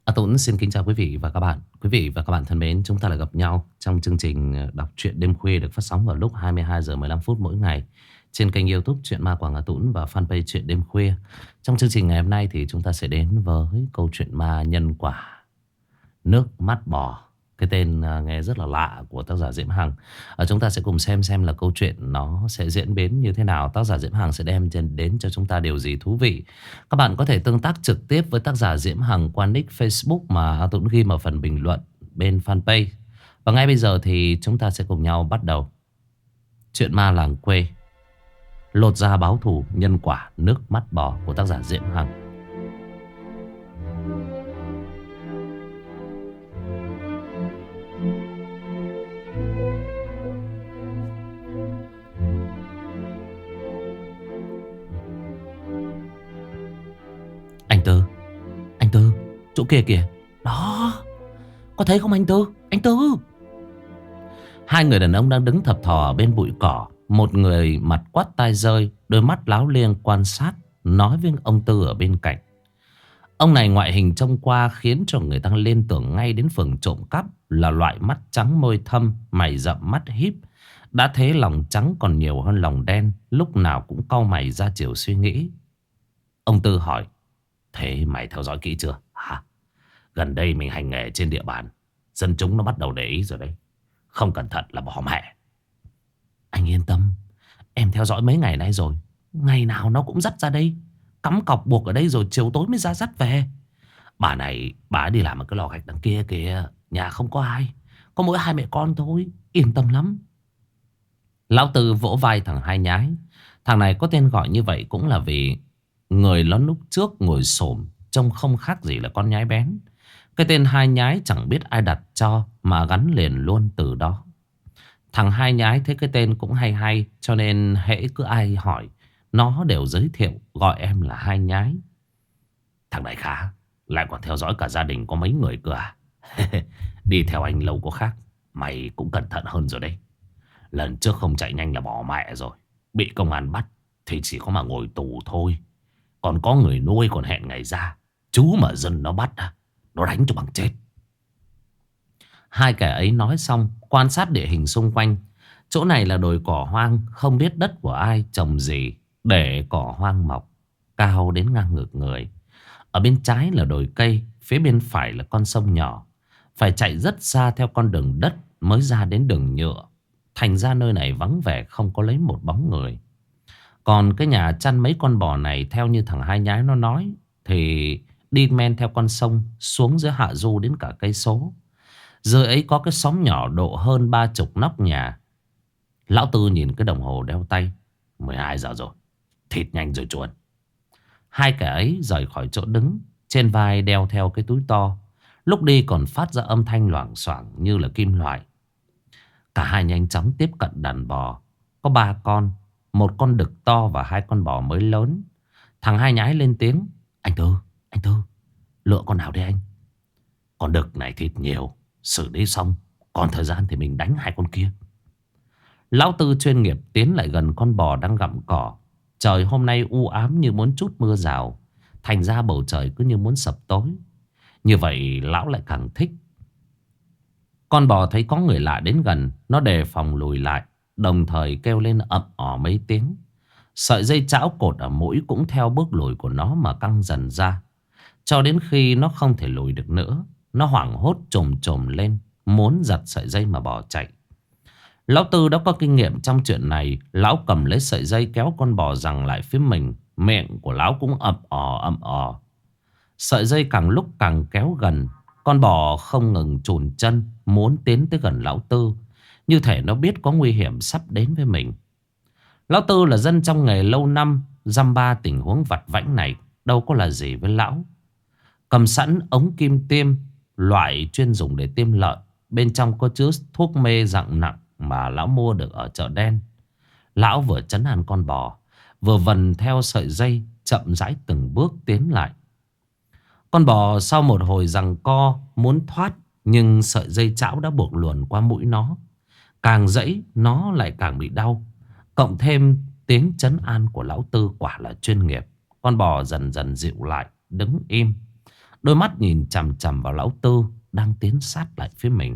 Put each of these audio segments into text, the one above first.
Tuấn xin kính chào quý vị và các bạn. Quý vị và các bạn thân mến, chúng ta lại gặp nhau trong chương trình đọc truyện đêm khuya được phát sóng vào lúc 22 giờ 15 phút mỗi ngày trên kênh YouTube Truyện Ma Quảng Hà Tũng và fanpage Truyện Đêm Khuya. Trong chương trình ngày hôm nay thì chúng ta sẽ đến với câu chuyện ma nhân quả nước mắt bò. Cái tên nghe rất là lạ của tác giả Diễm Hằng. Chúng ta sẽ cùng xem là câu chuyện nó sẽ diễn biến như thế nào. Tác giả Diễm Hằng sẽ đem đến cho chúng ta điều gì thú vị. Các bạn có thể tương tác trực tiếp với tác giả Diễm Hằng qua nick Facebook mà tôi ghi ở phần bình luận bên fanpage. Và ngay bây giờ thì chúng ta sẽ cùng nhau bắt đầu chuyện ma làng quê, lột da báo thù nhân quả nước mắt bò của tác giả Diễm Hằng. Anh Tư, chỗ kia kìa. Đó, có thấy không anh Tư? Anh Tư. Hai người đàn ông đang đứng thập thò ở bên bụi cỏ. Một người mặt quắt tai rơi, đôi mắt láo liêng quan sát, nói với ông Tư ở bên cạnh. Ông này ngoại hình trông qua khiến cho người ta liên tưởng ngay đến phường trộm cắp. Là loại mắt trắng môi thâm, mày rậm mắt híp. Đã thế lòng trắng còn nhiều hơn lòng đen, lúc nào cũng cau mày ra chiều suy nghĩ. Ông Tư hỏi: thế mày theo dõi kỹ chưa hả? Gần đây mình hành nghề trên địa bàn, dân chúng nó bắt đầu để ý rồi đấy. Không cẩn thận là bỏ mẹ. Anh yên tâm, em theo dõi mấy ngày nay rồi. Ngày nào nó cũng dắt ra đây, cắm cọc buộc ở đây rồi chiều tối mới ra dắt về. Bà này, bà ấy đi làm ở cái lò gạch đằng kia kìa. Nhà không có ai, có mỗi hai mẹ con thôi. Yên tâm lắm. Lão Tư vỗ vai thằng Hai Nhái. Thằng này có tên gọi như vậy cũng là vì người nó lúc trước ngồi xổm trông không khác gì là con nhái bén. Cái tên Hai Nhái chẳng biết ai đặt cho mà gắn liền luôn từ đó. Thằng Hai Nhái thấy cái tên cũng hay hay, cho nên hễ cứ ai hỏi nó đều giới thiệu gọi em là Hai Nhái. Thằng này khá, lại còn theo dõi cả gia đình có mấy người cơ à? Đi theo anh lâu có khác, mày cũng cẩn thận hơn rồi đấy. Lần trước không chạy nhanh là bỏ mẹ rồi. Bị công an bắt thì chỉ có mà ngồi tù thôi. Còn có người nuôi còn hẹn ngày ra. Chú mà dân nó bắt nó đánh cho bằng chết. Hai kẻ ấy nói xong quan sát địa hình xung quanh. Chỗ này là đồi cỏ hoang, không biết đất của ai trồng gì để cỏ hoang mọc cao đến ngang ngực người. Ở bên trái là đồi cây, phía bên phải là con sông nhỏ. Phải chạy rất xa theo con đường đất mới ra đến đường nhựa. Thành ra nơi này vắng vẻ, không có lấy một bóng người. Còn cái nhà chăn mấy con bò này, theo như thằng Hai Nhái nó nói, thì đi men theo con sông xuống dưới hạ du đến cả cây số. Dưới ấy có cái xóm nhỏ độ hơn 30 nóc nhà. Lão Tư nhìn cái đồng hồ đeo tay: 12 giờ rồi, thịt nhanh rồi chuồn. Hai kẻ ấy rời khỏi chỗ đứng, trên vai đeo theo cái túi to. Lúc đi còn phát ra âm thanh loảng xoảng như là kim loại. Cả hai nhanh chóng tiếp cận đàn bò. Có 3 con, một con đực to và 2 con bò mới lớn. Thằng Hai Nhái lên tiếng: anh Tư, lựa con nào đi anh? Con đực này thịt nhiều, xử lý xong, còn thời gian thì mình đánh 2 con kia. Lão Tư chuyên nghiệp tiến lại gần con bò đang gặm cỏ. Trời hôm nay u ám như muốn trút mưa rào, thành ra bầu trời cứ như muốn sập tối. Như vậy lão lại càng thích. Con bò thấy có người lạ đến gần, nó đề phòng lùi lại, đồng thời kêu lên ậm ỏ mấy tiếng. Sợi dây trão cột ở mũi cũng theo bước lùi của nó mà căng dần ra. Cho đến khi nó không thể lùi được nữa, nó hoảng hốt chồm chồm lên, muốn giật sợi dây mà bỏ chạy. Lão Tư đã có kinh nghiệm trong chuyện này. Lão cầm lấy sợi dây kéo con bò giằng lại phía mình. Miệng của lão cũng ậm ỏ. Sợi dây càng lúc càng kéo gần. Con bò không ngừng chùn chân, muốn tiến tới gần lão Tư, như thể nó biết có nguy hiểm sắp đến với mình. Lão Tư là dân trong nghề lâu năm, dăm ba tình huống vặt vãnh này đâu có là gì với lão. Cầm sẵn ống kim tiêm, loại chuyên dùng để tiêm lợn. Bên trong có chứa thuốc mê dạng nặng mà lão mua được ở chợ đen. Lão vừa trấn an con bò, vừa vần theo sợi dây chậm rãi từng bước tiến lại. Con bò sau một hồi giằng co muốn thoát, nhưng sợi dây trão đã buộc luồn qua mũi nó. Càng giãy nó lại càng bị đau. Cộng thêm tiếng trấn an của lão Tư quả là chuyên nghiệp. Con bò dần dần dịu lại, đứng im. Đôi mắt nhìn chằm chằm vào lão Tư đang tiến sát lại phía mình.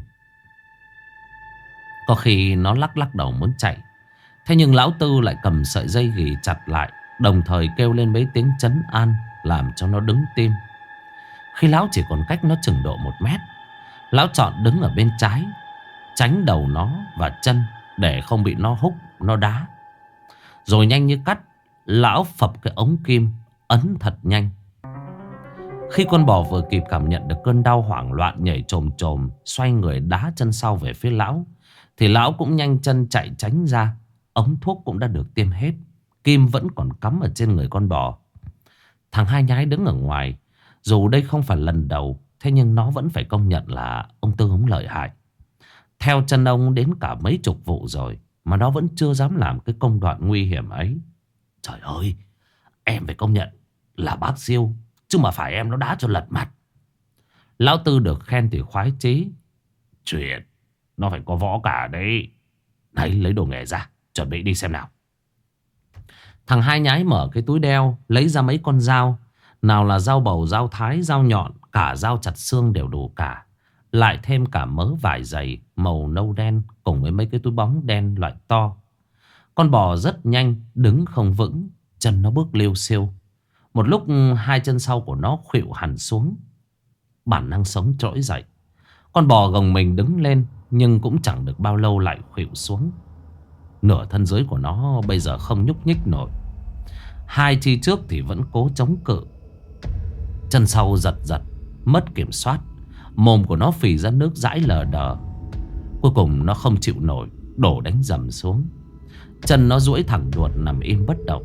Có khi nó lắc lắc đầu muốn chạy, thế nhưng lão Tư lại cầm sợi dây ghì chặt lại, đồng thời kêu lên mấy tiếng trấn an làm cho nó đứng tim. Khi lão chỉ còn cách nó chừng độ 1 mét, lão chọn đứng ở bên trái, tránh đầu nó và chân để không bị nó húc, nó đá. Rồi nhanh như cắt, lão phập cái ống kim, ấn thật nhanh. Khi con bò vừa kịp cảm nhận được cơn đau, hoảng loạn nhảy chồm chồm, xoay người đá chân sau về phía lão, thì lão cũng nhanh chân chạy tránh ra. Ống thuốc cũng đã được tiêm hết, kim vẫn còn cắm ở trên người con bò. Thằng Hai Nhái đứng ở ngoài. Dù đây không phải lần đầu, thế nhưng nó vẫn phải công nhận là ông Tư ông lợi hại. Theo chân ông đến cả mấy chục vụ rồi mà nó vẫn chưa dám làm cái công đoạn nguy hiểm ấy. Trời ơi, em phải công nhận là bác siêu, chứ mà phải em nó đá cho lật mặt. Lão Tư được khen thì khoái chí. Chuyện nó phải có võ cả đấy. Đấy, lấy đồ nghề ra, chuẩn bị đi xem nào. Thằng Hai Nhái mở cái túi đeo, lấy ra mấy con dao. Nào là dao bầu, dao thái, dao nhọn, cả dao chặt xương đều đủ cả. Lại thêm cả mớ vải dày màu nâu đen cùng với mấy cái túi bóng đen loại to. Con bò rất nhanh, đứng không vững, chân nó bước liêu xiêu. Một lúc hai chân sau của nó khuỵu hẳn xuống. Bản năng sống trỗi dậy. Con bò gồng mình đứng lên, nhưng cũng chẳng được bao lâu lại khuỵu xuống. Nửa thân dưới của nó bây giờ không nhúc nhích nổi. Hai chi trước thì vẫn cố chống cự. Chân sau giật giật, mất kiểm soát. Mồm của nó phì ra nước dãi lờ đờ. Cuối cùng nó không chịu nổi, đổ đánh dầm xuống. Chân nó duỗi thẳng đuột nằm im bất động.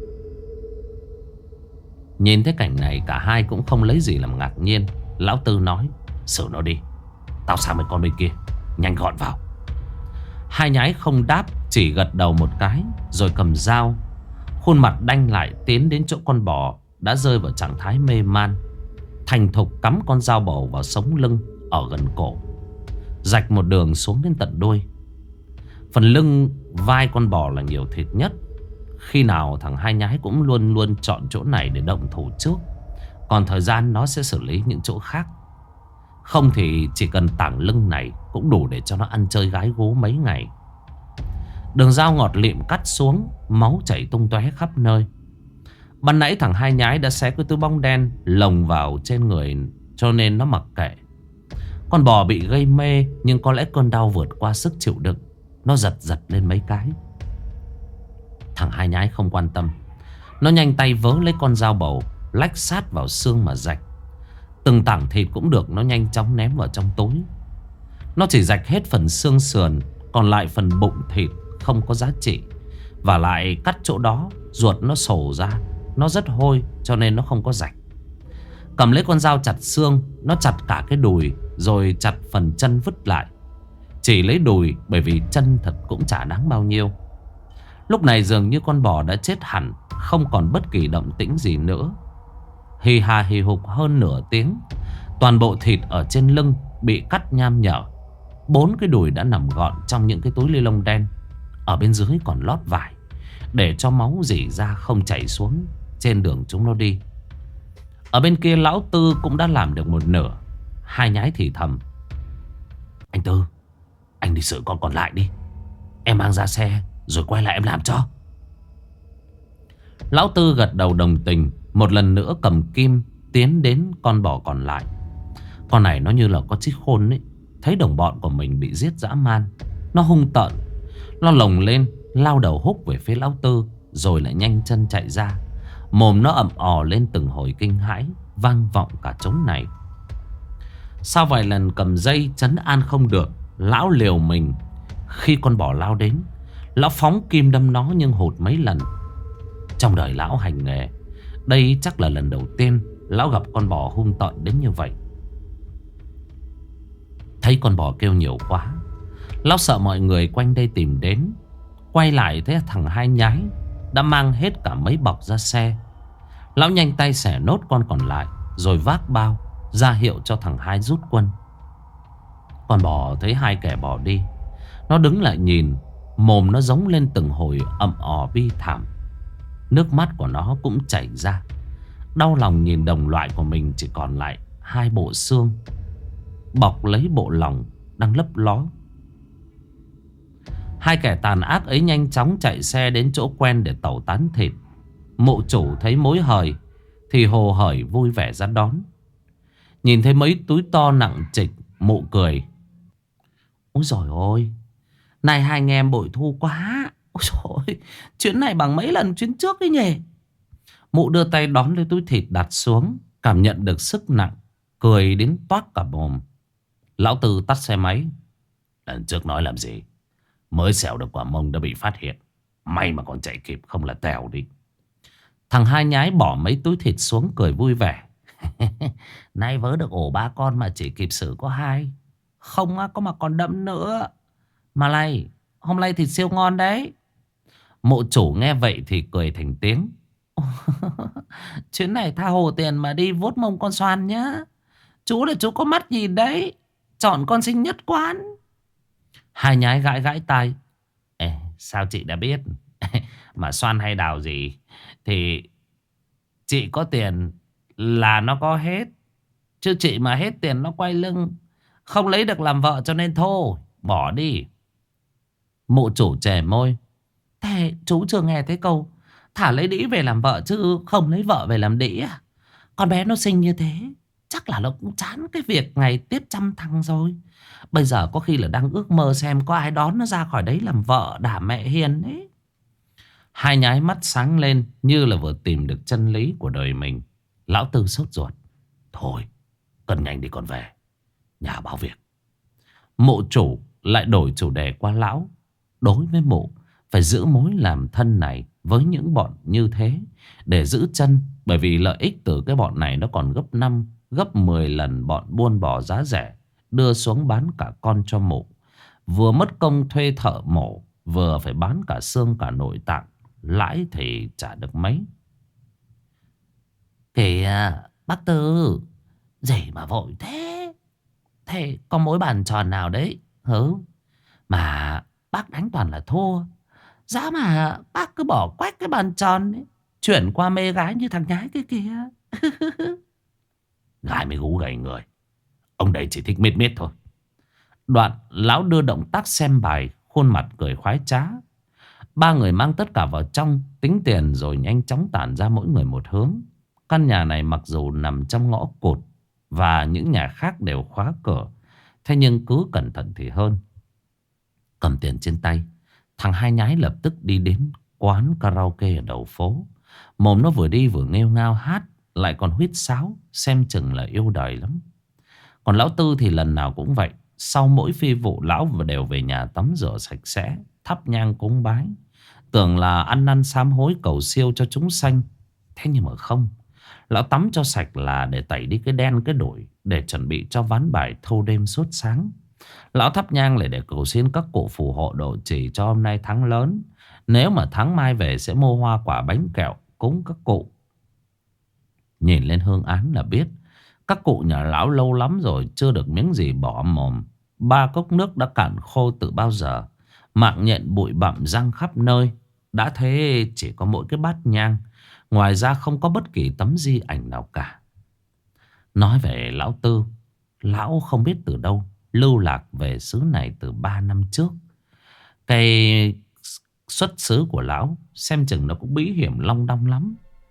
Nhìn thấy cảnh này, cả hai cũng không lấy gì làm ngạc nhiên. Lão Tư nói: xử nó đi, tao sang mấy con bên kia, nhanh gọn vào. Hai Nhái không đáp, chỉ gật đầu một cái, rồi cầm dao, khuôn mặt đanh lại tiến đến chỗ con bò đã rơi vào trạng thái mê man. Thành thục cắm con dao bầu vào sống lưng ở gần cổ, rạch một đường xuống đến tận đuôi. Phần lưng vai con bò là nhiều thịt nhất. Khi nào thằng Hai Nhái cũng luôn luôn chọn chỗ này để động thủ trước, còn thời gian nó sẽ xử lý những chỗ khác. Không thì chỉ cần tảng lưng này cũng đủ để cho nó ăn chơi gái gú mấy ngày. Đường dao ngọt lịm cắt xuống, máu chảy tung tóe khắp nơi. Ban nãy thằng Hai Nhái đã xé cái túi bóng đen lồng vào trên người, cho nên nó mặc kệ. Con bò bị gây mê, nhưng có lẽ cơn đau vượt qua sức chịu đựng, nó giật giật lên mấy cái. Thằng Hai Nhái không quan tâm. Nó nhanh tay vớ lấy con dao bầu, lách sát vào xương mà rạch. Từng tảng thịt cũng được nó nhanh chóng ném vào trong túi. Nó chỉ rạch hết phần xương sườn, còn lại phần bụng thịt không có giá trị. Và lại cắt chỗ đó, ruột nó sổ ra, nó rất hôi, cho nên nó không có rạch. Cầm lấy con dao chặt xương, nó chặt cả cái đùi, rồi chặt phần chân vứt lại. Chỉ lấy đùi, bởi vì chân thật cũng chả đáng bao nhiêu. Lúc này dường như con bò đã chết hẳn, không còn bất kỳ động tĩnh gì nữa. Hì hà hì hục hơn nửa tiếng, toàn bộ thịt ở trên lưng bị cắt nham nhở. 4 cái đùi đã nằm gọn trong những cái túi ni lông đen. Ở bên dưới còn lót vải, để cho máu rỉ ra không chảy xuống trên đường chúng nó đi. Ở bên kia lão Tư cũng đã làm được một nửa. Hai Nhái thì thầm: anh Tư, anh đi xử con còn lại đi, em mang ra xe rồi quay lại em làm cho. Lão Tư gật đầu đồng tình, một lần nữa cầm kim tiến đến con bò còn lại. Con này nó như là có chiếc khôn ấy. Thấy đồng bọn của mình bị giết dã man, nó hung tợn, nó lồng lên, lao đầu húc về phía lão Tư, rồi lại nhanh chân chạy ra. Mồm nó ậm ò lên từng hồi kinh hãi, vang vọng cả trống này. Sau vài lần cầm dây trấn an không được, lão liều mình. Khi con bò lao đến, lão phóng kim đâm nó nhưng hụt mấy lần. Trong đời lão hành nghề, đây chắc là lần đầu tiên lão gặp con bò hung tợn đến như vậy. Thấy con bò kêu nhiều quá, lão sợ mọi người quanh đây tìm đến. Quay lại thấy thằng Hai Nhái đã mang hết cả mấy bọc ra xe. Lão nhanh tay xẻ nốt con còn lại, rồi vác bao ra hiệu cho thằng Hai rút quân. Con bò thấy hai kẻ bỏ đi, nó đứng lại nhìn, mồm nó giống lên từng hồi ậm ò bi thảm. Nước mắt của nó cũng chảy ra. Đau lòng nhìn đồng loại của mình chỉ còn lại hai bộ xương bọc lấy bộ lòng đang lấp ló. Hai kẻ tàn ác ấy nhanh chóng chạy xe đến chỗ quen để tẩu tán thịt. Mộ chủ thấy mối hời thì hồ hởi vui vẻ ra đón. Nhìn thấy mấy túi to nặng trịch, mụ cười. Ôi dồi ôi, này hai anh em bội thu quá. Ôi dồi ôi, chuyến này bằng mấy lần chuyến trước ấy nhỉ. Mụ đưa tay đón lấy túi thịt đặt xuống, cảm nhận được sức nặng, cười đến toát cả mồm. Lão Tư tắt xe máy. Lần trước nói làm gì, mới xẻo được quả mông đã bị phát hiện. May mà còn chạy kịp, không là tèo đi. Thằng Hai Nhái bỏ mấy túi thịt xuống cười vui vẻ. Nay vớ được ổ 3 con mà chỉ kịp xử có 2. Không có mà còn đậm nữa. Mà này, hôm nay thịt siêu ngon đấy. Mộ chủ nghe vậy thì cười thành tiếng. Chuyến này tha hồ tiền mà đi vuốt mông con xoan nhá. Chú là chú có mắt nhìn đấy. Chọn con xinh nhất quán. Hai Nhái gãi gãi tai. Ê, sao chị đã biết? Mà xoan hay đào gì thì chị có tiền là nó có hết. Chứ chị mà hết tiền nó quay lưng, không lấy được làm vợ cho nên thôi, bỏ đi. Mụ chủ chè môi. Thế chú chưa nghe thấy câu thả lấy đĩ về làm vợ chứ không lấy vợ về làm đĩ à? Con bé nó xinh như thế, chắc là nó cũng chán cái việc ngày tiếp chăm thằng rồi. Bây giờ có khi là đang ước mơ xem có ai đón nó ra khỏi đấy làm vợ đả mẹ hiền ấy. Hai Nhái mắt sáng lên như là vừa tìm được chân lý của đời mình. Lão Tư sốt ruột. Thôi, cần nhanh đi còn về, nhà báo việc. Mộ chủ lại đổi chủ đề qua lão. Đối với mộ, phải giữ mối làm thân này với những bọn như thế để giữ chân. Bởi vì lợi ích từ cái bọn này nó còn gấp 5, gấp 10 lần bọn buôn bò giá rẻ đưa xuống bán cả con cho mộ. Vừa mất công thuê thợ mổ, vừa phải bán cả xương cả nội tạng. Lãi thì trả được mấy. Kìa bác Tư, gì mà vội thế? Thế có mối bàn tròn nào đấy hứ mà bác đánh toàn là thua? Giá mà bác cứ bỏ quách cái bàn tròn ấy, chuyển qua mê gái như thằng Nhái cái kia. Gái mới gú gầy người, ông đây chỉ thích miết miết thôi. Đoạn lão đưa động tác xem bài, khuôn mặt cười khoái trá. Ba người mang tất cả vào trong, tính tiền rồi nhanh chóng tản ra mỗi người một hướng. Căn nhà này mặc dù nằm trong ngõ cụt và những nhà khác đều khóa cửa, thế nhưng cứ cẩn thận thì hơn. Cầm tiền trên tay, thằng Hai Nhái lập tức đi đến quán karaoke ở đầu phố. Mồm nó vừa đi vừa nghêu ngao hát, lại còn huýt sáo, xem chừng là yêu đời lắm. Còn lão Tư thì lần nào cũng vậy. Sau mỗi phi vụ lão đều về nhà tắm rửa sạch sẽ, thắp nhang cúng bái, tưởng là ăn năn sám hối cầu siêu cho chúng sanh. Thế nhưng mà không. Lão tắm cho sạch là để tẩy đi cái đen cái đổi, để chuẩn bị cho ván bài thâu đêm suốt sáng. Lão thắp nhang để cầu xin các cụ phù hộ độ trì cho hôm nay thắng lớn. Nếu mà tháng mai về sẽ mua hoa quả bánh kẹo cúng các cụ. Nhìn lên hương án là biết các cụ nhà lão lâu lắm rồi chưa được miếng gì bỏ mồm. 3 cốc nước đã cạn khô từ bao giờ. Mạng nhện bụi bặm răng khắp nơi. Đã thế chỉ có mỗi cái bát nhang, ngoài ra không có bất kỳ tấm di ảnh nào cả. Nói về lão Tư, lão không biết từ đâu lưu lạc về xứ này từ 3 năm trước. Cái xuất xứ của lão xem chừng nó cũng bí hiểm long đong lắm.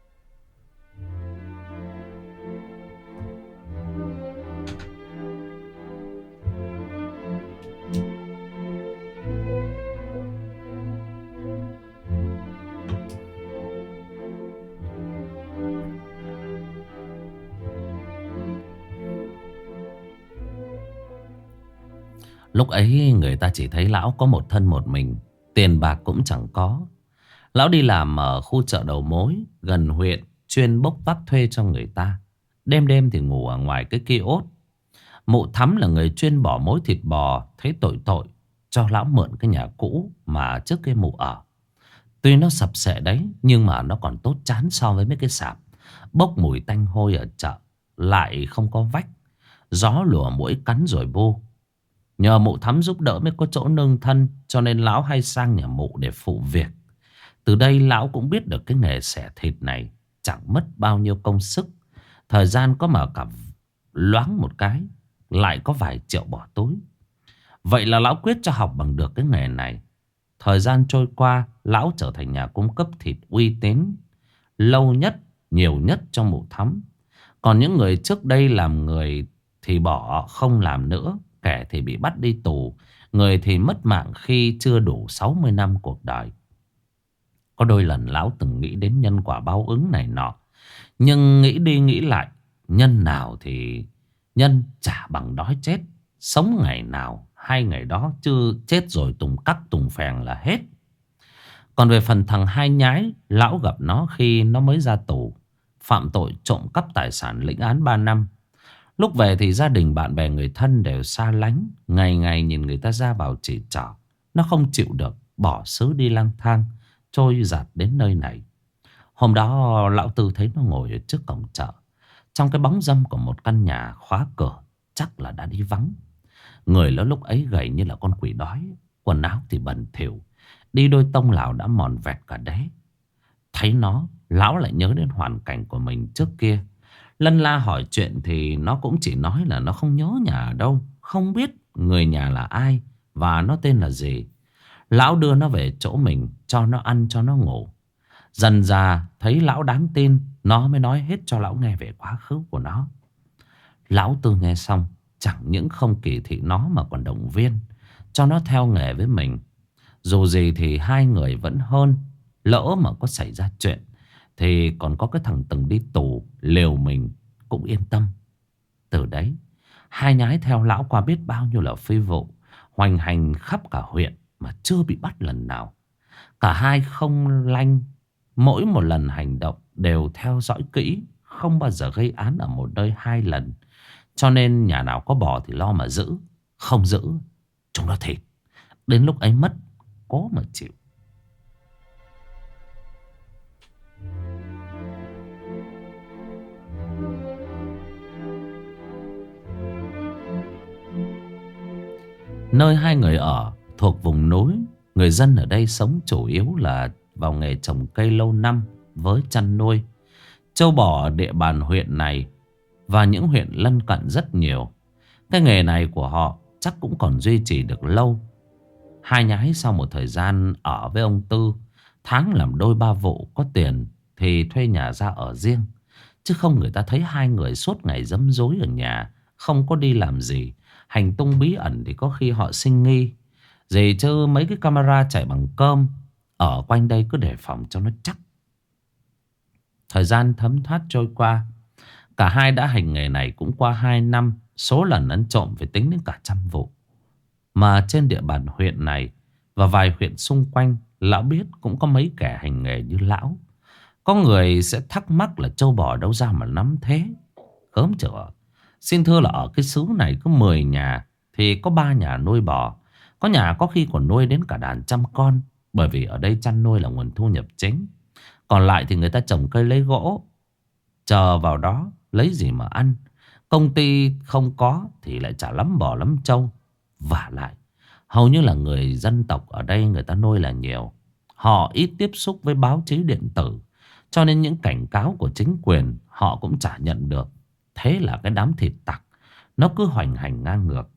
Lúc ấy người ta chỉ thấy lão có một thân một mình, tiền bạc cũng chẳng có. Lão đi làm ở khu chợ đầu mối gần huyện, chuyên bốc vác thuê cho người ta. Đêm đêm thì ngủ ở ngoài cái kiosk. Mụ Thắm là người chuyên bỏ mối thịt bò, thấy tội tội cho lão mượn cái nhà cũ mà trước kia mụ ở. Tuy nó sập xệ đấy, nhưng mà nó còn tốt chán so với mấy cái sạp bốc mùi tanh hôi ở chợ, lại không có vách, gió lùa muỗi cắn rồi vô. Nhờ mụ Thắm giúp đỡ mới có chỗ nương thân, cho nên lão hay sang nhà mụ để phụ việc. Từ đây lão cũng biết được cái nghề xẻ thịt này chẳng mất bao nhiêu công sức. Thời gian có mà cả loáng một cái lại có vài triệu bỏ túi. Vậy là lão quyết cho học bằng được cái nghề này. Thời gian trôi qua, lão trở thành nhà cung cấp thịt uy tín lâu nhất, nhiều nhất trong Mù Thắm. Còn những người trước đây làm người thì bỏ không làm nữa, kẻ thì bị bắt đi tù, người thì mất mạng khi chưa đủ 60 năm cuộc đời. Có đôi lần lão từng nghĩ đến nhân quả báo ứng này nọ, nhưng nghĩ đi nghĩ lại, nhân nào thì nhân chả bằng đói chết. Sống ngày nào hay ngày đó, chứ chết rồi tùng cắc tùng phèn là hết. Còn về phần thằng Hai Nhái, lão gặp nó khi nó mới ra tù, phạm tội trộm cắp tài sản, lĩnh án 3 năm. Lúc về thì gia đình bạn bè người thân đều xa lánh, ngày ngày nhìn người ta ra vào chỉ trỏ. Nó không chịu được, bỏ xứ đi lang thang, trôi giạt đến nơi này. Hôm đó lão Tư thấy nó ngồi ở trước cổng chợ, trong cái bóng râm của một căn nhà khóa cửa, chắc là đã đi vắng. Người nó lúc ấy gầy như là con quỷ đói, quần áo thì bẩn thỉu, đi đôi tông lào đã mòn vẹt cả đế. Thấy nó, lão lại nhớ đến hoàn cảnh của mình trước kia. Lân la hỏi chuyện thì nó cũng chỉ nói là nó không nhớ nhà ở đâu, không biết người nhà là ai và nó tên là gì. Lão đưa nó về chỗ mình, cho nó ăn cho nó ngủ. Dần dà thấy lão đáng tin, nó mới nói hết cho lão nghe về quá khứ của nó. Lão Tư nghe xong, chẳng những không kỳ thị nó mà còn động viên, cho nó theo nghề với mình. Dù gì thì hai người vẫn hơn, lỡ mà có xảy ra chuyện thì còn có cái thằng từng đi tù liều mình cũng yên tâm. Từ đấy, Hai Nhái theo lão qua biết bao nhiêu là phi vụ, hoành hành khắp cả huyện mà chưa bị bắt lần nào. Cả hai không lanh, mỗi một lần hành động đều theo dõi kỹ, không bao giờ gây án ở một nơi hai lần. Cho nên nhà nào có bò thì lo mà giữ, không giữ chúng nó thịt. Đến lúc ấy mất cố mà chịu. Nơi hai người ở thuộc vùng núi, người dân ở đây sống chủ yếu là vào nghề trồng cây lâu năm với chăn nuôi. Trâu bò ở địa bàn huyện này và những huyện lân cận rất nhiều. Cái nghề này của họ chắc cũng còn duy trì được lâu. Hai Nhái sau một thời gian ở với ông Tư, tháng làm đôi ba vụ có tiền thì thuê nhà ra ở riêng. Chứ không người ta thấy hai người suốt ngày dấm dối ở nhà, không có đi làm gì, hành tung bí ẩn thì có khi họ sinh nghi. Gì chứ mấy cái camera chạy bằng cơm ở quanh đây cứ đề phòng cho nó chắc. Thời gian thấm thoát trôi qua, cả hai đã hành nghề này cũng qua 2 năm. Số lần ăn trộm phải tính đến cả trăm vụ. Mà trên địa bàn huyện này và vài huyện xung quanh, lão biết cũng có mấy kẻ hành nghề như lão. Có người sẽ thắc mắc là trâu bò đâu ra mà nắm thế. Khớm chữa. Xin thưa là ở cái xứ này có 10 nhà thì có 3 nhà nuôi bò. Có nhà có khi còn nuôi đến cả đàn trăm con, bởi vì ở đây chăn nuôi là nguồn thu nhập chính. Còn lại thì người ta trồng cây lấy gỗ, chờ vào đó lấy gì mà ăn. Công ty không có thì lại chả lắm bò lắm trâu. Vả lại hầu như là người dân tộc ở đây người ta nuôi là nhiều. Họ ít tiếp xúc với báo chí điện tử, cho nên những cảnh cáo của chính quyền họ cũng chả nhận được. Thế là cái đám thịt tặc nó cứ hoành hành ngang ngược.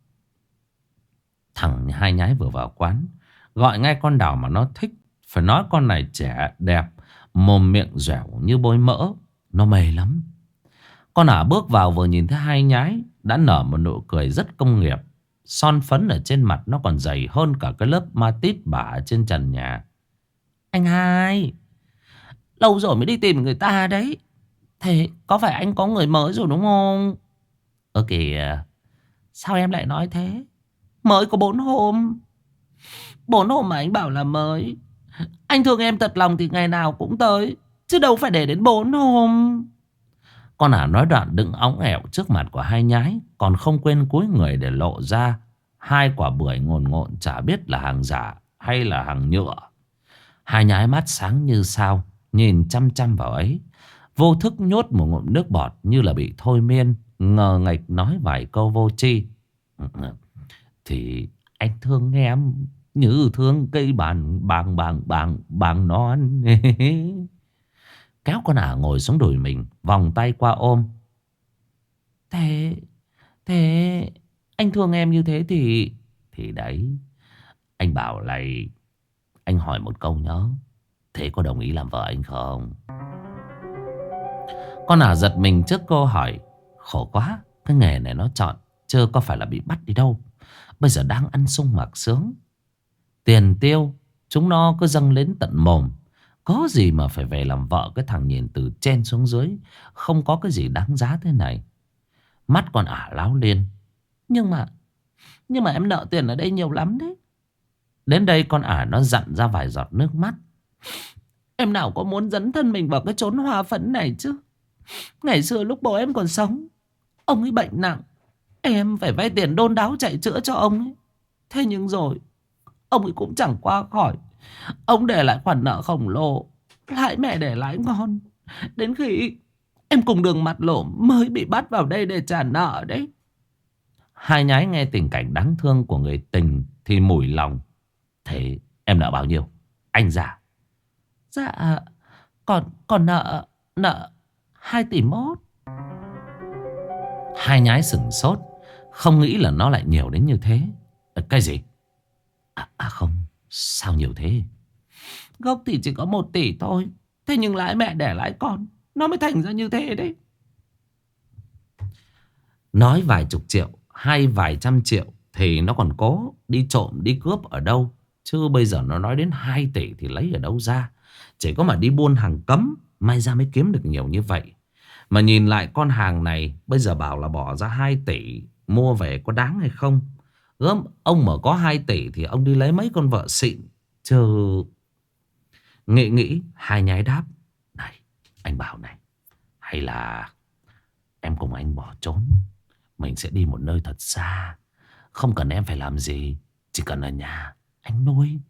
Thằng Hai Nhái vừa vào quán, gọi ngay con Đào mà nó thích. Phải nói con này trẻ đẹp, mồm miệng dẻo như bôi mỡ. Nó mê lắm. Con ả bước vào vừa nhìn thấy Hai Nhái đã nở một nụ cười rất công nghiệp. Son phấn ở trên mặt nó còn dày hơn cả cái lớp ma tít bả trên trần nhà. Anh Hai, lâu rồi mới đi tìm người ta đấy. Thế có phải anh có người mới rồi đúng không? Ơ kìa, sao em lại nói thế? Mới có 4 hôm. 4 hôm mà anh bảo là mới. Anh thương em thật lòng thì ngày nào cũng tới, chứ đâu phải để đến 4 hôm. Con ả nói đoạn đứng óng ẻo trước mặt của Hai Nhái, còn không quên cúi người để lộ ra 2 quả bưởi ngồn ngộn, chả biết là hàng giả hay là hàng nhựa. Hai Nhái mắt sáng như sao, nhìn chăm chăm vào ấy, vô thức nhốt một ngụm nước bọt như là bị thôi miên, ngờ nghệch nói vài câu vô tri. Thì anh thương em như thương cây bàng non. Kéo con ả ngồi xuống đùi mình, vòng tay qua ôm. Thế Thế anh thương em như thế thì... Thì đấy, anh bảo này, anh hỏi một câu nhớ. Thế có đồng ý làm vợ anh không? Con ả giật mình trước câu hỏi. Khổ quá, cái nghề này nó chọn, chứ có phải là bị bắt đi đâu. Bây giờ đang ăn sung mặc sướng, tiền tiêu chúng nó cứ dâng lên tận mồm. Có gì mà phải về làm vợ cái thằng nhìn từ trên xuống dưới không có cái gì đáng giá thế này. Mắt con ả láo lên. Nhưng mà em nợ tiền ở đây nhiều lắm đấy. Đến đây con ả nó dặn ra vài giọt nước mắt. Em nào có muốn dấn thân mình vào cái chốn hoa phấn này chứ. Ngày xưa lúc bố em còn sống, ông ấy bệnh nặng, em phải vay tiền đôn đáo chạy chữa cho ông ấy. Thế nhưng rồi ông ấy cũng chẳng qua khỏi. Ông để lại khoản nợ khổng lồ, lãi mẹ để lãi ngon. Đến khi em cùng đường mặt lộ mới bị bắt vào đây để trả nợ đấy. Hai nhái nghe tình cảnh đáng thương của người tình thì mủi lòng. Thế em nợ bao nhiêu? Anh già. Dạ, còn nợ nợ 2,1 tỷ. Hai nhái sửng sốt, không nghĩ là nó lại nhiều đến như thế. Cái gì? Không, sao nhiều thế? Gốc thì chỉ có 1 tỷ thôi. Thế nhưng lãi mẹ để lãi con, nó mới thành ra như thế đấy. Nói vài chục triệu hay vài trăm triệu thì nó còn cố đi trộm đi cướp ở đâu. Chứ bây giờ nó nói đến 2 tỷ thì lấy ở đâu ra. Chỉ có mà đi buôn hàng cấm may ra mới kiếm được nhiều như vậy. Mà nhìn lại con hàng này, bây giờ bảo là bỏ ra 2 tỷ mua về có đáng hay không? Gớm, ông mà có 2 tỷ thì ông đi lấy mấy con vợ xịn. Chứ... Nghĩ hai nhái đáp. Này, anh bảo này, hay là em cùng anh bỏ trốn. Mình sẽ đi một nơi thật xa. Không cần em phải làm gì, chỉ cần ở nhà anh nuôi.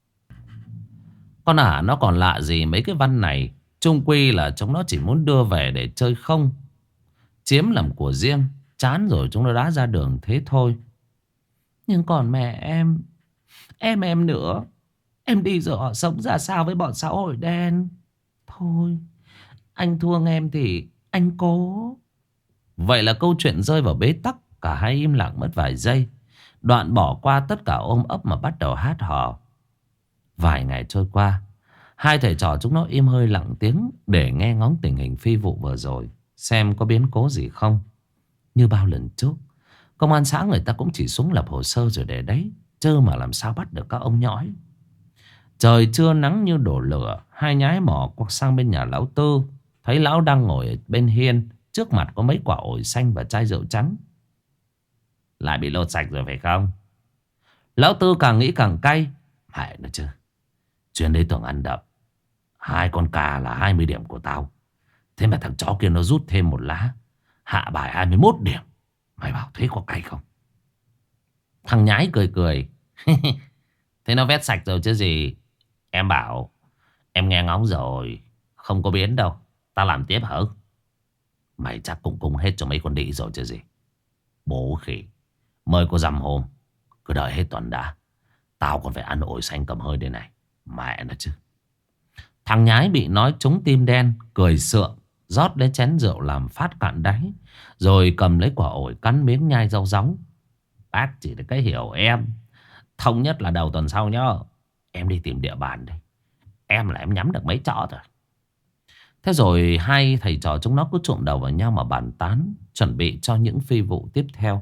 Con ả nó còn lạ gì mấy cái văn này. Chung quy là chúng nó chỉ muốn đưa về để chơi không, chiếm làm của riêng. Chán rồi chúng nó đã ra đường thế thôi. Nhưng còn mẹ em nữa. Em đi rồi họ sống ra sao với bọn xã hội đen. Thôi, anh thương em thì anh cố. Vậy là câu chuyện rơi vào bế tắc. Cả hai im lặng mất vài giây. Đoạn bỏ qua tất cả ôm ấp mà bắt đầu hát hò. Vài ngày trôi qua, hai thầy trò chúng nó im hơi lặng tiếng để nghe ngóng tình hình phi vụ vừa rồi, xem có biến cố gì không. Như bao lần trước, công an xã người ta cũng chỉ xuống lập hồ sơ rồi để đấy, chứ mà làm sao bắt được các ông nhõi. Trời trưa nắng như đổ lửa. Hai nhái mò quay sang bên nhà lão Tư. Thấy lão đang ngồi ở bên hiên, trước mặt có mấy quả ổi xanh và chai rượu trắng. Lại bị lột sạch rồi phải không? Lão Tư càng nghĩ càng cay. Hại nó chứ, chuyến đấy tưởng ăn đậm. 2 con cà là 20 điểm của tao. Thế mà thằng chó kia nó rút thêm một lá, hạ bài 21 điểm. Mày bảo thế có cay không? Thằng nhái cười cười. Thế nó vét sạch rồi chứ gì. Em bảo em nghe ngóng rồi, không có biến đâu. Tao làm tiếp hả? Mày chắc cũng cung hết cho mấy con đĩ rồi chứ gì. Bố khỉ, mời cô dằm hôm. Cứ đợi hết tuần đã. Tao còn phải ăn ổi xanh cầm hơi đây này. Mẹ nó chứ. Thằng nhái bị nói trúng tim đen, cười sượng, rót lấy chén rượu làm phát cạn đáy, rồi cầm lấy quả ổi cắn miếng nhai rau ráu. Bác chỉ được cái hiểu em. Thống nhất là đầu tuần sau nhá. Em đi tìm địa bàn đây. Em là em nhắm được mấy chó rồi. Thế rồi hai thầy trò chúng nó cứ trụm đầu vào nhau mà bàn tán, chuẩn bị cho những phi vụ tiếp theo.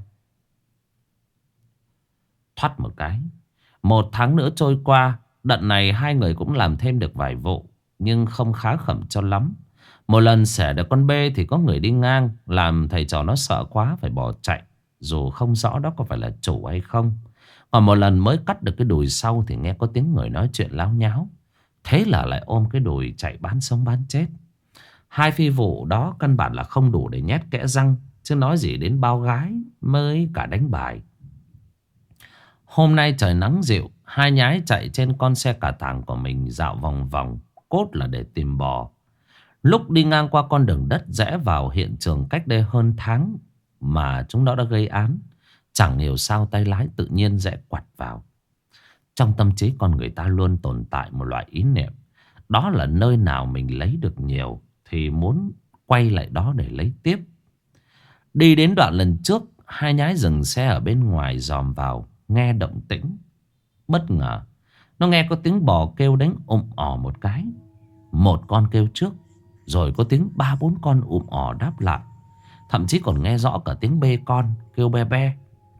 Thoắt một cái, 1 tháng nữa trôi qua. Đợt này hai người cũng làm thêm được vài vụ, nhưng không khá khẩm cho lắm. Một lần xẻ được con bê thì có người đi ngang, làm thầy trò nó sợ quá phải bỏ chạy, dù không rõ đó có phải là chủ hay không. Còn một lần mới cắt được cái đùi sau thì nghe có tiếng người nói chuyện láo nháo. Thế là lại ôm cái đùi chạy bán sống bán chết. Hai phi vụ đó căn bản là không đủ để nhét kẽ răng, chứ nói gì đến bao gái mới cả đánh bài. Hôm nay trời nắng dịu, hai nhái chạy trên con xe cả tàng của mình dạo vòng vòng, cốt là để tìm bò. Lúc đi ngang qua con đường đất rẽ vào hiện trường cách đây hơn tháng mà chúng nó đã gây án, chẳng hiểu sao tay lái tự nhiên rẽ quặt vào. Trong tâm trí con người ta luôn tồn tại một loại ý niệm, đó là nơi nào mình lấy được nhiều thì muốn quay lại đó để lấy tiếp. Đi đến đoạn lần trước, hai nhái dừng xe ở bên ngoài dòm vào, nghe động tĩnh. Bất ngờ, nó nghe có tiếng bò kêu đánh ồm một cái. Một con kêu trước, rồi có tiếng 3-4 con đáp lại. Thậm chí còn nghe rõ cả tiếng bê con kêu be be.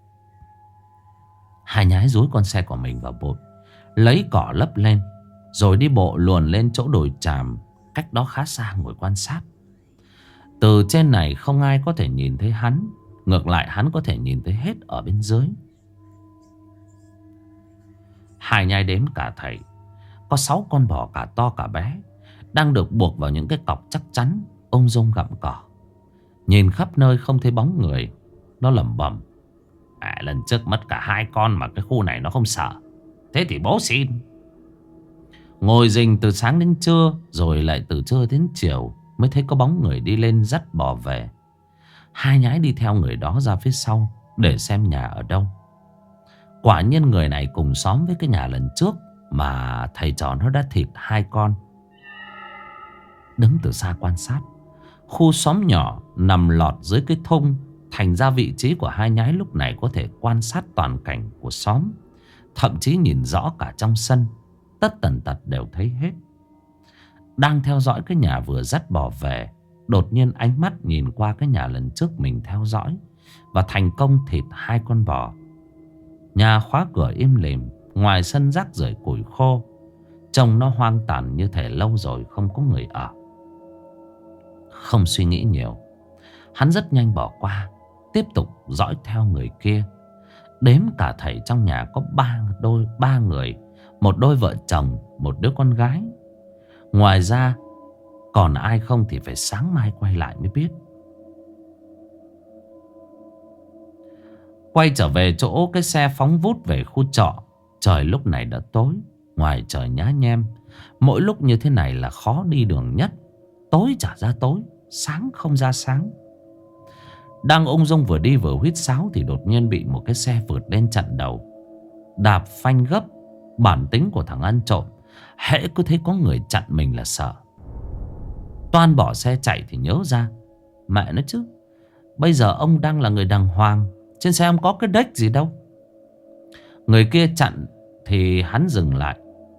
Hai nhái dúi con xe của mình vào bụi, lấy cỏ lấp lên, rồi đi bộ luồn lên chỗ đồi tràm cách đó khá xa ngồi quan sát. Từ trên này không ai có thể nhìn thấy hắn, ngược lại hắn có thể nhìn thấy hết ở bên dưới. Hai nhai đếm cả thầy, có 6 con bò cả to cả bé, đang được buộc vào những cái cọc chắc chắn, ung dung gặm cỏ. Nhìn khắp nơi không thấy bóng người, nó lẩm bẩm: lần trước mất cả 2 con mà cái khu này nó không sợ, thế thì bố xin. Ngồi rình từ sáng đến trưa, rồi lại từ trưa đến chiều mới thấy có bóng người đi lên dắt bò về. Hai nhái đi theo người đó ra phía sau để xem nhà ở đâu. Quả nhiên người này cùng xóm với cái nhà lần trước mà thầy trò nó đã thịt 2 con. Đứng từ xa quan sát, khu xóm nhỏ nằm lọt dưới cái thung, thành ra vị trí của hai nhái lúc này có thể quan sát toàn cảnh của xóm, thậm chí nhìn rõ cả trong sân. Tất tần tật đều thấy hết. Đang theo dõi cái nhà vừa dắt bò về, đột nhiên ánh mắt nhìn qua cái nhà lần trước mình theo dõi và thành công thịt 2 con bò. Nhà khóa cửa im lìm, ngoài sân rác rưởi củi khô, trông nó hoang tàn như thể lâu rồi không có người ở. Không suy nghĩ nhiều, hắn rất nhanh bỏ qua, tiếp tục dõi theo người kia. Đếm cả thầy trong nhà có ba người, một đôi vợ chồng, một đứa con gái. Ngoài ra còn ai không thì phải sáng mai quay lại mới biết. Quay trở về chỗ cái xe phóng vút về khu trọ. Trời lúc này đã tối, ngoài trời nhá nhem. Mỗi lúc như thế này là khó đi đường nhất. Tối chả ra tối, sáng không ra sáng. Đang ung dung vừa đi vừa huýt sáo thì đột nhiên bị một cái xe vượt lên chặn đầu. Đạp phanh gấp. Bản tính của thằng ăn trộm, hễ cứ thấy có người chặn mình là sợ. Toan bỏ xe chạy thì nhớ ra, mẹ nó chứ, bây giờ ông đang là người đàng hoàng, trên xe ông có cái đếch gì đâu. Người kia chặn thì hắn dừng lại.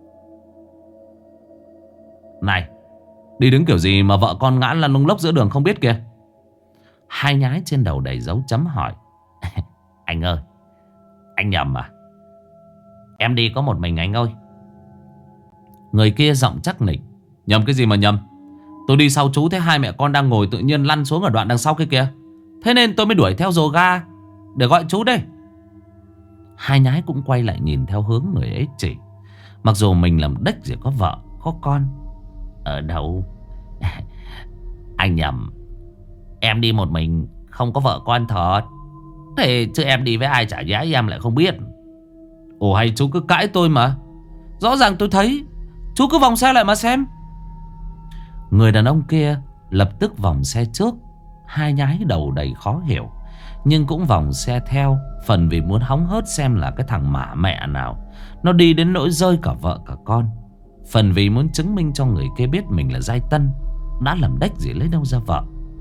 Này, đi đứng kiểu gì mà vợ con ngã lăn lông lốc giữa đường không biết kìa. Hai nhái trên đầu đầy dấu chấm hỏi. Anh ơi, anh nhầm à? Em đi có một mình anh ơi. Người kia giọng chắc nịch. Nhầm cái gì mà nhầm? Tôi đi sau chú thấy 2 mẹ con đang ngồi tự nhiên lăn xuống ở đoạn đằng sau kia kìa. Thế nên tôi mới đuổi theo rồ ga để gọi chú đây. Hai nhái cũng quay lại nhìn theo hướng người ấy chỉ. Mặc dù mình làm đếch gì có vợ có con. Ở đâu? Anh nhầm. Em đi một mình, không có vợ con thật. Thế chứ em đi với ai chả nhái em lại không biết. Ồ hay chú cứ cãi tôi mà. Rõ ràng tôi thấy. Chú cứ vòng xe lại mà xem. Người đàn ông kia lập tức vòng xe trước. Hai nhái đầu đầy khó hiểu, nhưng cũng vòng xe theo. Phần vì muốn hóng hớt xem là cái thằng mả mẹ nào nó đi đến nỗi rơi cả vợ cả con. Phần vì muốn chứng minh cho người kia biết mình là giai tân, đã làm đếch gì lấy đâu ra vợ.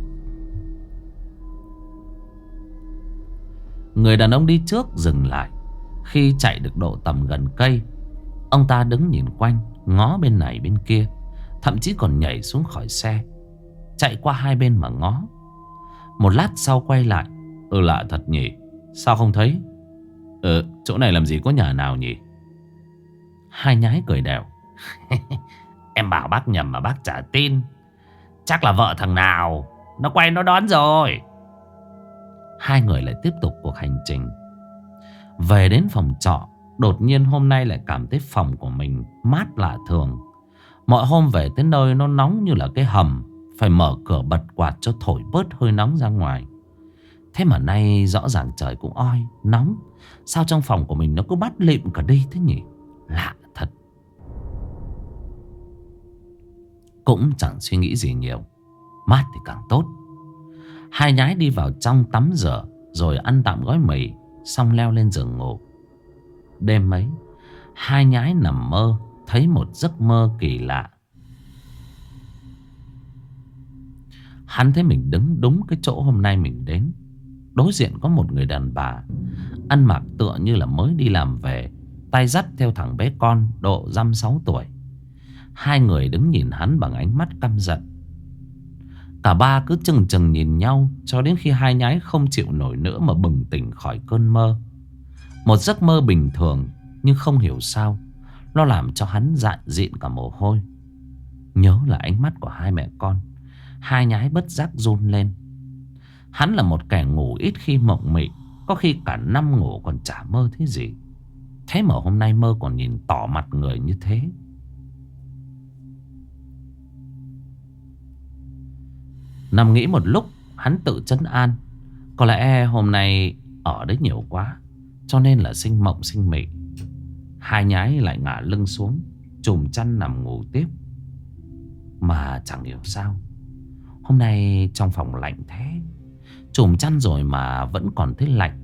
Người đàn ông đi trước dừng lại. Khi chạy được độ tầm gần cây, ông ta đứng nhìn quanh, ngó bên này bên kia, thậm chí còn nhảy xuống khỏi xe, chạy qua hai bên mà ngó. Một lát sau quay lại. Lạ thật nhỉ, sao không thấy? Chỗ này làm gì có nhà nào nhỉ? Hai nhái cười đèo. Em bảo bác nhầm mà bác chả tin. Chắc là vợ thằng nào nó quay nó đón rồi. Hai người lại tiếp tục cuộc hành trình. Về đến phòng trọ, đột nhiên hôm nay lại cảm thấy phòng của mình mát lạ thường. Mọi hôm về tới nơi nó nóng như là cái hầm, phải mở cửa bật quạt cho thổi bớt hơi nóng ra ngoài. Thế mà nay rõ ràng trời cũng oi, nóng. Sao trong phòng của mình nó cứ bắt lịm cả đi thế nhỉ? Lạ thật. Cũng chẳng suy nghĩ gì nhiều, mát thì càng tốt. Hai nhái đi vào trong tắm rửa, rồi ăn tạm gói mì, xong leo lên giường ngủ. Đêm ấy, hai nhái nằm mơ, thấy một giấc mơ kỳ lạ. Hắn thấy mình đứng đúng cái chỗ hôm nay mình đến. đối diện có một người đàn bà ăn mặc tựa như là mới đi làm về, tay dắt theo thằng bé con độ dăm 6 tuổi. Hai người đứng nhìn hắn bằng ánh mắt căm giận. Cả ba cứ chừng chừng nhìn nhau cho đến khi hai nhái không chịu nổi nữa mà bừng tỉnh khỏi cơn mơ. Một giấc mơ bình thường, nhưng không hiểu sao nó làm cho hắn dạn dịn cả mồ hôi. Nhớ là ánh mắt của hai mẹ con, hai nhái bất giác run lên. Hắn là một kẻ ngủ ít khi mộng mị, có khi cả năm ngủ còn chả mơ thế gì. Thế mà hôm nay mơ còn nhìn tỏ mặt người như thế. Nằm nghĩ một lúc, hắn tự trấn an. Có lẽ hôm nay ở đấy nhiều quá, cho nên là sinh mộng sinh mị. Hai nhái lại ngả lưng xuống, chùm chăn nằm ngủ tiếp. Mà chẳng hiểu sao hôm nay trong phòng lạnh thế. Chùm chăn rồi mà vẫn còn thấy lạnh.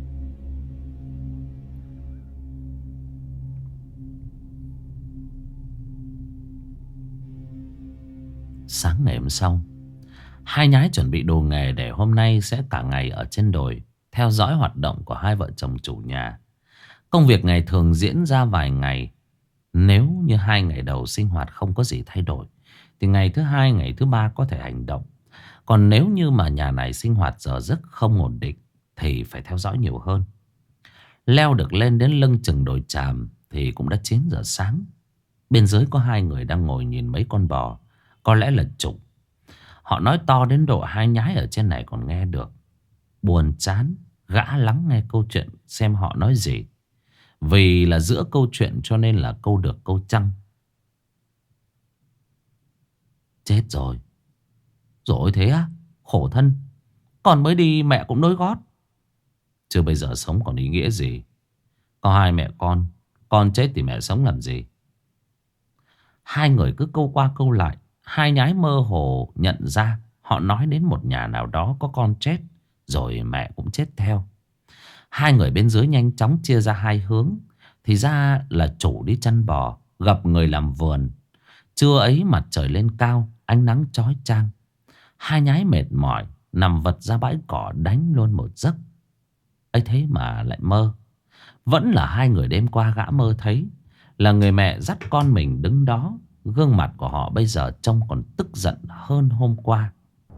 Sáng ngày hôm sau, hai nhái chuẩn bị đồ nghề để hôm nay sẽ cả ngày ở trên đồi theo dõi hoạt động của hai vợ chồng chủ nhà. Công việc ngày thường diễn ra vài ngày. Nếu như hai ngày đầu sinh hoạt không có gì thay đổi thì ngày thứ hai, ngày thứ ba có thể hành động. Còn nếu như mà nhà này sinh hoạt giờ giấc không ổn định thì phải theo dõi nhiều hơn. Leo được lên đến lưng chừng đồi chàm thì cũng đã 9 giờ sáng. Bên dưới có hai người đang ngồi nhìn mấy con bò, có lẽ là chủ. Họ nói to đến độ hai nhái ở trên này còn nghe được. Buồn chán, gã lắng nghe câu chuyện xem họ nói gì. Vì là giữa câu chuyện cho nên là câu được câu trăng. Chết rồi. Rồi thế á? Khổ thân. Còn mới đi mẹ cũng nối gót. Chứ bây giờ sống còn ý nghĩa gì? Có hai mẹ con chết thì mẹ sống làm gì? Hai người cứ câu qua câu lại. Hai nhái mơ hồ nhận ra họ nói đến một nhà nào đó có con chết, rồi mẹ cũng chết theo. Hai người bên dưới nhanh chóng chia ra hai hướng. Thì ra là chủ đi chăn bò, gặp người làm vườn. Trưa ấy mặt trời lên cao, ánh nắng chói chang. Hai nhái mệt mỏi nằm vật ra bãi cỏ đánh luôn một giấc. Ấy thế mà lại mơ. Vẫn là hai người đêm qua gã mơ thấy. Là người mẹ dắt con mình đứng đó. Gương mặt của họ bây giờ trông còn tức giận hơn hôm qua.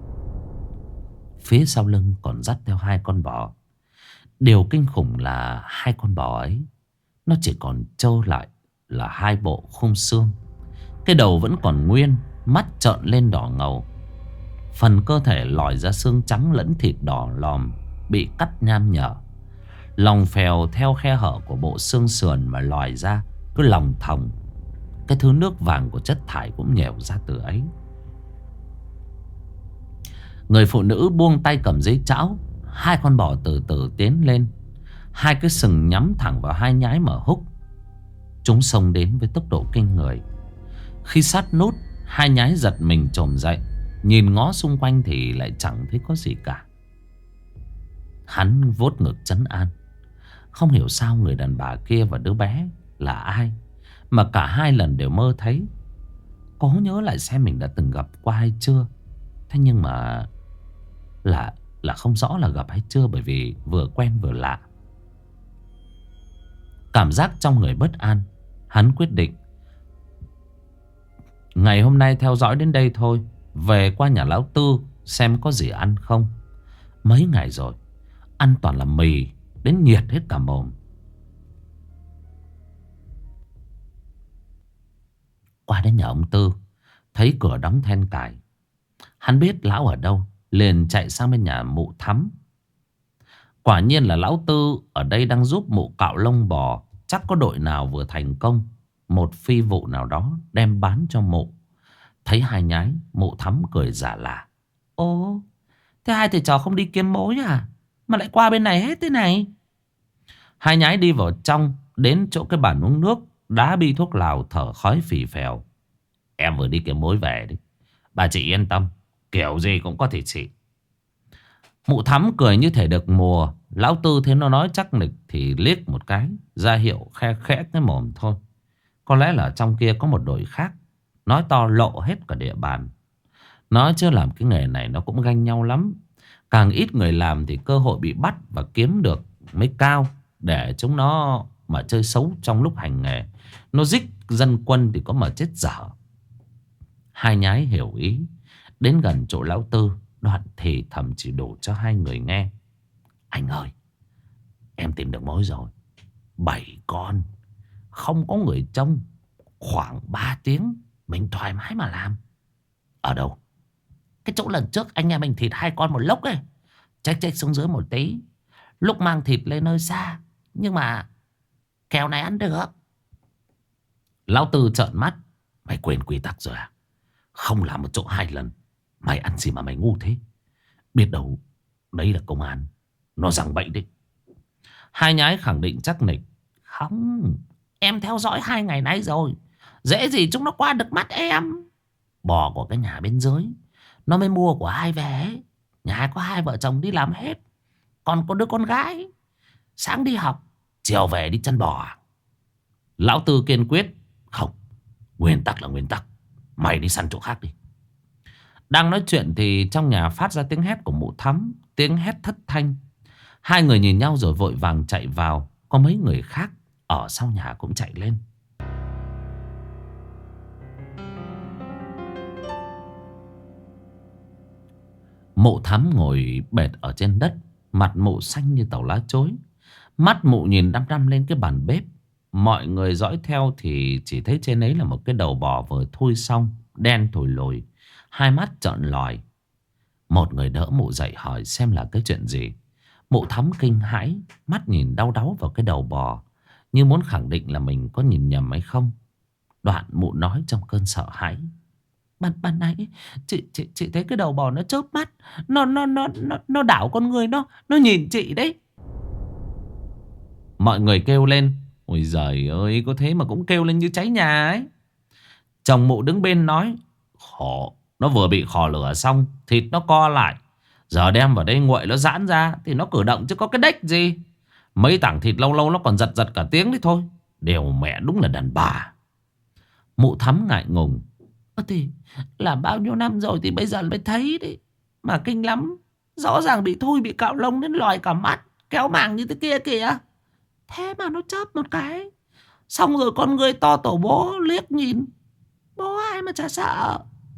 Phía sau lưng còn dắt theo hai con bò. Điều kinh khủng là hai con bò ấy nó chỉ còn trơ lại là hai bộ khung xương. Cái đầu vẫn còn nguyên, mắt trợn lên đỏ ngầu. Phần cơ thể lòi ra xương trắng lẫn thịt đỏ lòm, bị cắt nham nhở. Lòng phèo theo khe hở của bộ xương sườn mà lòi ra, cứ lòng thòng. Cái thứ nước vàng của chất thải cũng nhèo ra từ ấy. Người phụ nữ buông tay cầm giấy trão. Hai con bò từ từ tiến lên. Hai cái sừng nhắm thẳng vào hai nhái mở húc. Chúng xông đến với tốc độ kinh người. Khi sát nút, hai nhái giật mình chồm dậy. Nhìn ngó xung quanh thì lại chẳng thấy có gì cả. Hắn vuốt ngực trấn an. Không hiểu sao người đàn bà kia và đứa bé là ai mà cả hai lần đều mơ thấy. Cố nhớ lại xem mình đã từng gặp qua hay chưa. Thế nhưng mà là không rõ là gặp hay chưa, bởi vì vừa quen vừa lạ. Cảm giác trong người bất an, hắn quyết định ngày hôm nay theo dõi đến đây thôi. Về qua nhà lão Tư xem có gì ăn không. Mấy ngày rồi ăn toàn là mì, đến nhiệt hết cả mồm. Qua đến nhà ông Tư, thấy cửa đóng then cài. Hắn biết lão ở đâu, liền chạy sang bên nhà mụ Thắm. Quả nhiên là lão Tư ở đây đang giúp mụ cạo lông bò. Chắc có đội nào vừa thành công một phi vụ nào đó đem bán cho mụ. Thấy hai nhái, mụ Thắm cười giả lả. Ồ, thế hai thầy trò không đi kiếm mối à? Mà lại qua bên này hết thế này. Hai nhái đi vào trong, đến chỗ cái bàn uống nước, đá bi thuốc lào thở khói phì phèo. Em vừa đi kiếm mối về đi. Bà chị yên tâm, kiểu gì cũng có thể trị. Mụ Thắm cười như thể được mùa. Lão Tư thấy nó nói chắc nịch thì liếc một cái, ra hiệu khe khẽ cái mồm thôi. Có lẽ là trong kia có một đội khác, nói to lộ hết cả địa bàn. Nói chứ làm cái nghề này nó cũng ganh nhau lắm. Càng ít người làm thì cơ hội bị bắt và kiếm được mới cao. Để chúng nó mà chơi xấu trong lúc hành nghề, nó giết dân quân thì có mà chết dở. Hai nhái hiểu ý, đến gần chỗ lão Tư, đoạn thì thầm chỉ đủ cho hai người nghe. Anh ơi, em tìm được mối rồi. 7 con, không có người trông, khoảng 3 tiếng mình thoải mái mà làm. Ở đâu? Cái chỗ lần trước anh em mình thịt 2 con một lốc ấy. Chếch xuống dưới một tí, lúc mang thịt lên nơi xa. Nhưng mà kèo này ăn được. Lão Tư trợn mắt. Mày quên quy tắc rồi à? Không làm một chỗ 2 lần. Mày ăn gì mà mày ngu thế? Biết đâu đấy là công an, nó giằng bậy đấy. Hai nhái khẳng định chắc nịch. Không, em theo dõi 2 ngày nay rồi. Dễ gì chúng nó qua được mắt em. Bò của cái nhà bên dưới nó mới mua của ai về. Nhà có 2 vợ chồng đi làm hết, còn có đứa con gái sáng đi học, chiều về đi chăn bò. Lão Tư kiên quyết. Không, nguyên tắc là nguyên tắc. Mày đi săn chỗ khác đi. Đang nói chuyện thì trong nhà phát ra tiếng hét của mụ Thắm. Tiếng hét thất thanh. Hai người nhìn nhau rồi vội vàng chạy vào. Có mấy người khác ở sau nhà cũng chạy lên. Mụ Thắm ngồi bệt ở trên đất, mặt mụ xanh như tàu lá chối. Mắt mụ nhìn đăm đăm lên cái bàn bếp. Mọi người dõi theo thì chỉ thấy trên ấy là một cái đầu bò vừa thui xong, đen thùi lùi, hai mắt trợn lòi. Một người đỡ mụ dậy hỏi xem là cái chuyện gì. Mụ Thắm kinh hãi, mắt nhìn đau đáu vào cái đầu bò, như muốn khẳng định là mình có nhìn nhầm hay không. Đoạn mụ nói trong cơn sợ hãi. Ban nãy chị thấy cái đầu bò nó chớp mắt, nó đảo con người, nó nhìn chị đấy. Mọi người kêu lên. Ôi giời ơi, có thế mà cũng kêu lên như cháy nhà ấy. Chồng mụ đứng bên nói. Khổ, nó vừa bị khò lửa xong, thịt nó co lại, giờ đem vào đây nguội nó giãn ra thì nó cử động chứ có cái đếch gì. Mấy tảng thịt lâu lâu nó còn giật giật cả tiếng đấy thôi. Đều mẹ đúng là đàn bà. Mụ Thắm ngại ngùng. Thì làm bao nhiêu năm rồi thì bây giờ mới thấy đấy. Mà kinh lắm. Rõ ràng bị thui, bị cạo lông đến lòi cả mắt, kéo màng như thế kia kìa. Thế mà nó chớp một cái, xong rồi con người to tổ bố liếc nhìn. Bố ai mà chả sợ.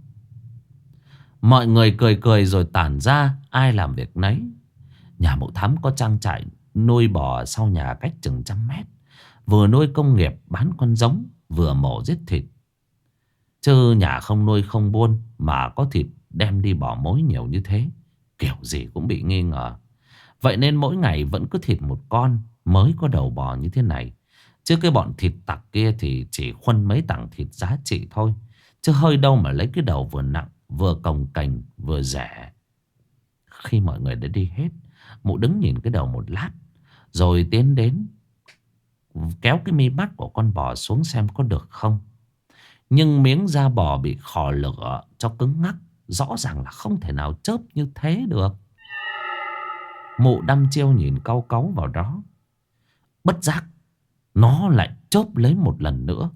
Mọi người cười cười rồi tản ra, ai làm việc nấy. Nhà mụ Thắm có trang trại nuôi bò sau nhà cách chừng 100 mét. Vừa nuôi công nghiệp bán con giống, vừa mổ giết thịt. Chứ nhà không nuôi không buôn mà có thịt đem đi bỏ mối nhiều như thế, kiểu gì cũng bị nghi ngờ. Vậy nên mỗi ngày vẫn cứ thịt một con mới có đầu bò như thế này. Chứ cái bọn thịt tặc kia thì chỉ khuân mấy tảng thịt giá trị thôi. Chứ hơi đâu mà lấy cái đầu vừa nặng, vừa cồng kềnh, vừa rẻ. Khi mọi người đã đi hết, mụ đứng nhìn cái đầu một lát, rồi tiến đến kéo cái mi mắt của con bò xuống xem có được không. Nhưng miếng da bò bị khò lửa cho cứng ngắc, rõ ràng là không thể nào chớp như thế được. Mụ đăm chiêu nhìn cau cáu vào đó. Bất giác nó lại chớp lấy một lần nữa.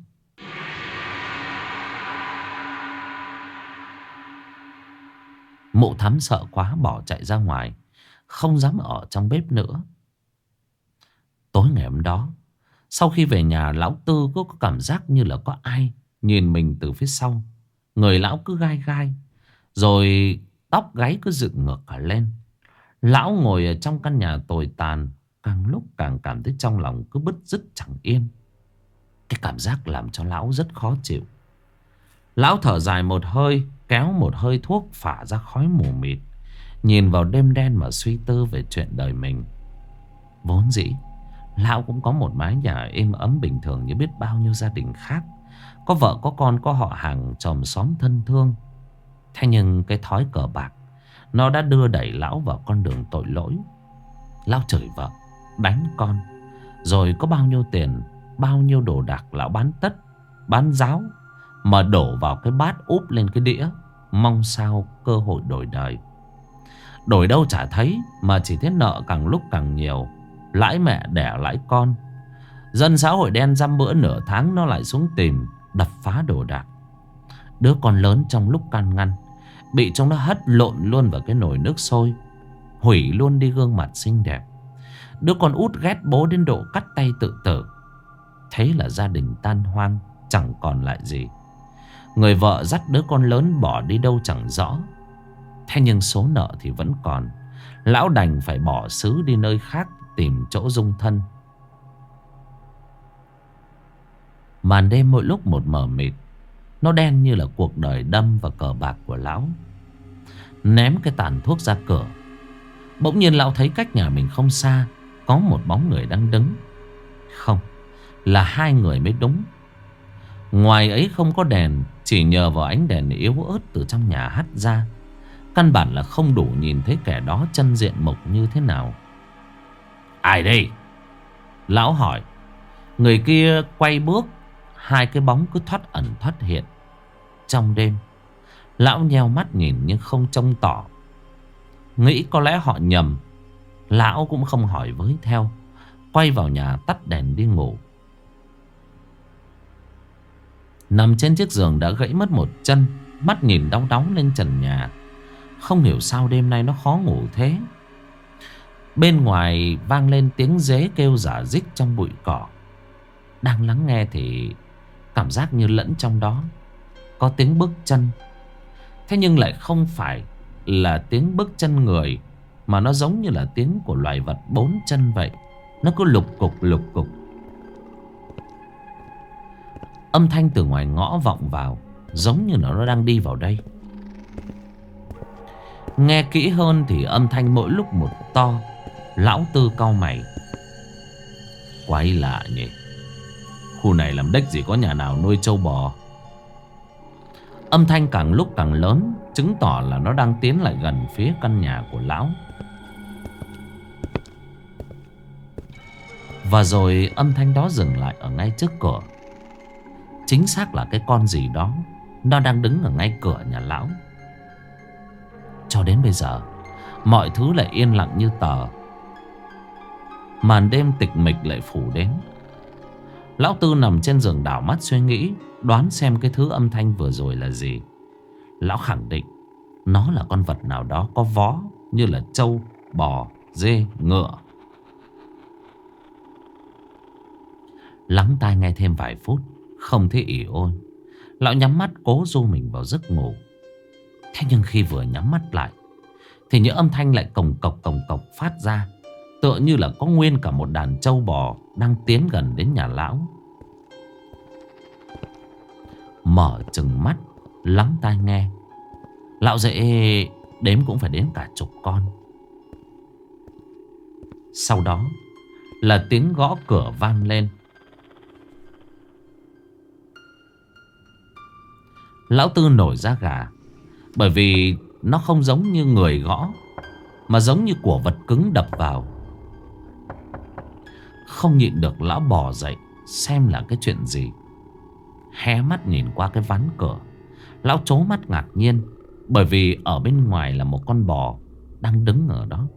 Mụ Thắm sợ quá bỏ chạy ra ngoài, không dám ở trong bếp nữa. Tối ngày hôm đó, sau khi về nhà, lão Tư có cảm giác như là có ai nhìn mình từ phía sau. Người lão cứ gai gai, rồi tóc gáy cứ dựng ngược cả lên. Lão ngồi ở trong căn nhà tồi tàn, càng lúc càng cảm thấy trong lòng cứ bứt rứt chẳng yên. Cái cảm giác làm cho lão rất khó chịu. Lão thở dài một hơi, kéo một hơi thuốc phả ra khói mù mịt, nhìn vào đêm đen mà suy tư về chuyện đời mình. Vốn dĩ lão cũng có một mái nhà êm ấm bình thường như biết bao nhiêu gia đình khác, có vợ có con, có họ hàng chòm xóm thân thương. Thế nhưng cái thói cờ bạc nó đã đưa đẩy lão vào con đường tội lỗi. Lão chửi vợ, đánh con, rồi có bao nhiêu tiền, bao nhiêu đồ đạc lão bán tất, bán ráo mà đổ vào cái bát úp lên cái đĩa, mong sao cơ hội đổi đời. Đổi đâu chả thấy, mà chỉ thấy nợ càng lúc càng nhiều, lãi mẹ đẻ lãi con. Dân xã hội đen dăm bữa nửa tháng nó lại xuống tìm, đập phá đồ đạc. Đứa con lớn trong lúc can ngăn bị chúng nó hất lộn luôn vào cái nồi nước sôi. hủy luôn đi gương mặt xinh đẹp. Đứa con út ghét bố đến độ cắt tay tự tử. Thế là gia đình tan hoang, chẳng còn lại gì. Người vợ dắt đứa con lớn bỏ đi đâu chẳng rõ. Thế nhưng số nợ thì vẫn còn. Lão đành phải bỏ xứ đi nơi khác tìm chỗ dung thân. Màn đêm mỗi lúc một mờ mịt. Nó đen như là cuộc đời đâm và cờ bạc của lão. Ném cái tàn thuốc ra cửa, bỗng nhiên lão thấy cách nhà mình không xa có một bóng người đang đứng. Không, là hai người mới đúng. Ngoài ấy không có đèn, chỉ nhờ vào ánh đèn yếu ớt từ trong nhà hắt ra, căn bản là không đủ nhìn thấy kẻ đó chân diện mục như thế nào. Ai đây? Lão hỏi. Người kia quay bước. Hai cái bóng cứ thoát ẩn thoát hiện trong đêm. Lão nheo mắt nhìn nhưng không trông tỏ. Nghĩ có lẽ họ nhầm, lão cũng không hỏi với theo, quay vào nhà tắt đèn đi ngủ. Nằm trên chiếc giường đã gãy mất một chân, mắt nhìn đau đớn lên trần nhà. Không hiểu sao đêm nay nó khó ngủ thế. Bên ngoài vang lên tiếng dế kêu rả rích trong bụi cỏ. Đang lắng nghe thì cảm giác như lẫn trong đó có tiếng bước chân. Thế nhưng lại không phải là tiếng bước chân người, mà nó giống như là tiếng của loài vật bốn chân vậy. Nó cứ lục cục. Âm thanh từ ngoài ngõ vọng vào, giống như nó đang đi vào đây. Nghe kỹ hơn thì âm thanh mỗi lúc một to. Lão Tư cau mày. Quái lạ nhỉ. Khu này làm đếch gì có nhà nào nuôi trâu bò. Âm thanh càng lúc càng lớn, chứng tỏ là nó đang tiến lại gần phía căn nhà của lão. Và rồi âm thanh đó dừng lại ở ngay trước cửa. Chính xác là cái con gì đó, nó đang đứng ở ngay cửa nhà lão. Cho đến bây giờ mọi thứ lại yên lặng như tờ. Màn đêm tịch mịch lại phủ đến. Lão Tư nằm trên giường đảo mắt suy nghĩ, đoán xem cái thứ âm thanh vừa rồi là gì. Lão khẳng định nó là con vật nào đó có vó, như là trâu, bò, dê, ngựa. Lắng tai nghe thêm vài phút, không thấy ỉ ôi. Lão nhắm mắt cố du mình vào giấc ngủ. Thế nhưng khi vừa nhắm mắt lại thì những âm thanh lại cồng cọc phát ra, tựa như là có nguyên cả một đàn trâu bò đang tiến gần đến nhà lão. Mở chừng mắt lắng tai nghe, lão dễ đếm cũng phải đến cả chục con. Sau đó là tiếng gõ cửa vang lên. Lão Tư nổi da gà, bởi vì nó không giống như người gõ, mà giống như của vật cứng đập vào. Không nhịn được lão bò dậy xem là cái chuyện gì. Hé mắt nhìn qua cái ván cửa, lão trố mắt ngạc nhiên, bởi vì ở bên ngoài là một con bò đang đứng ở đó.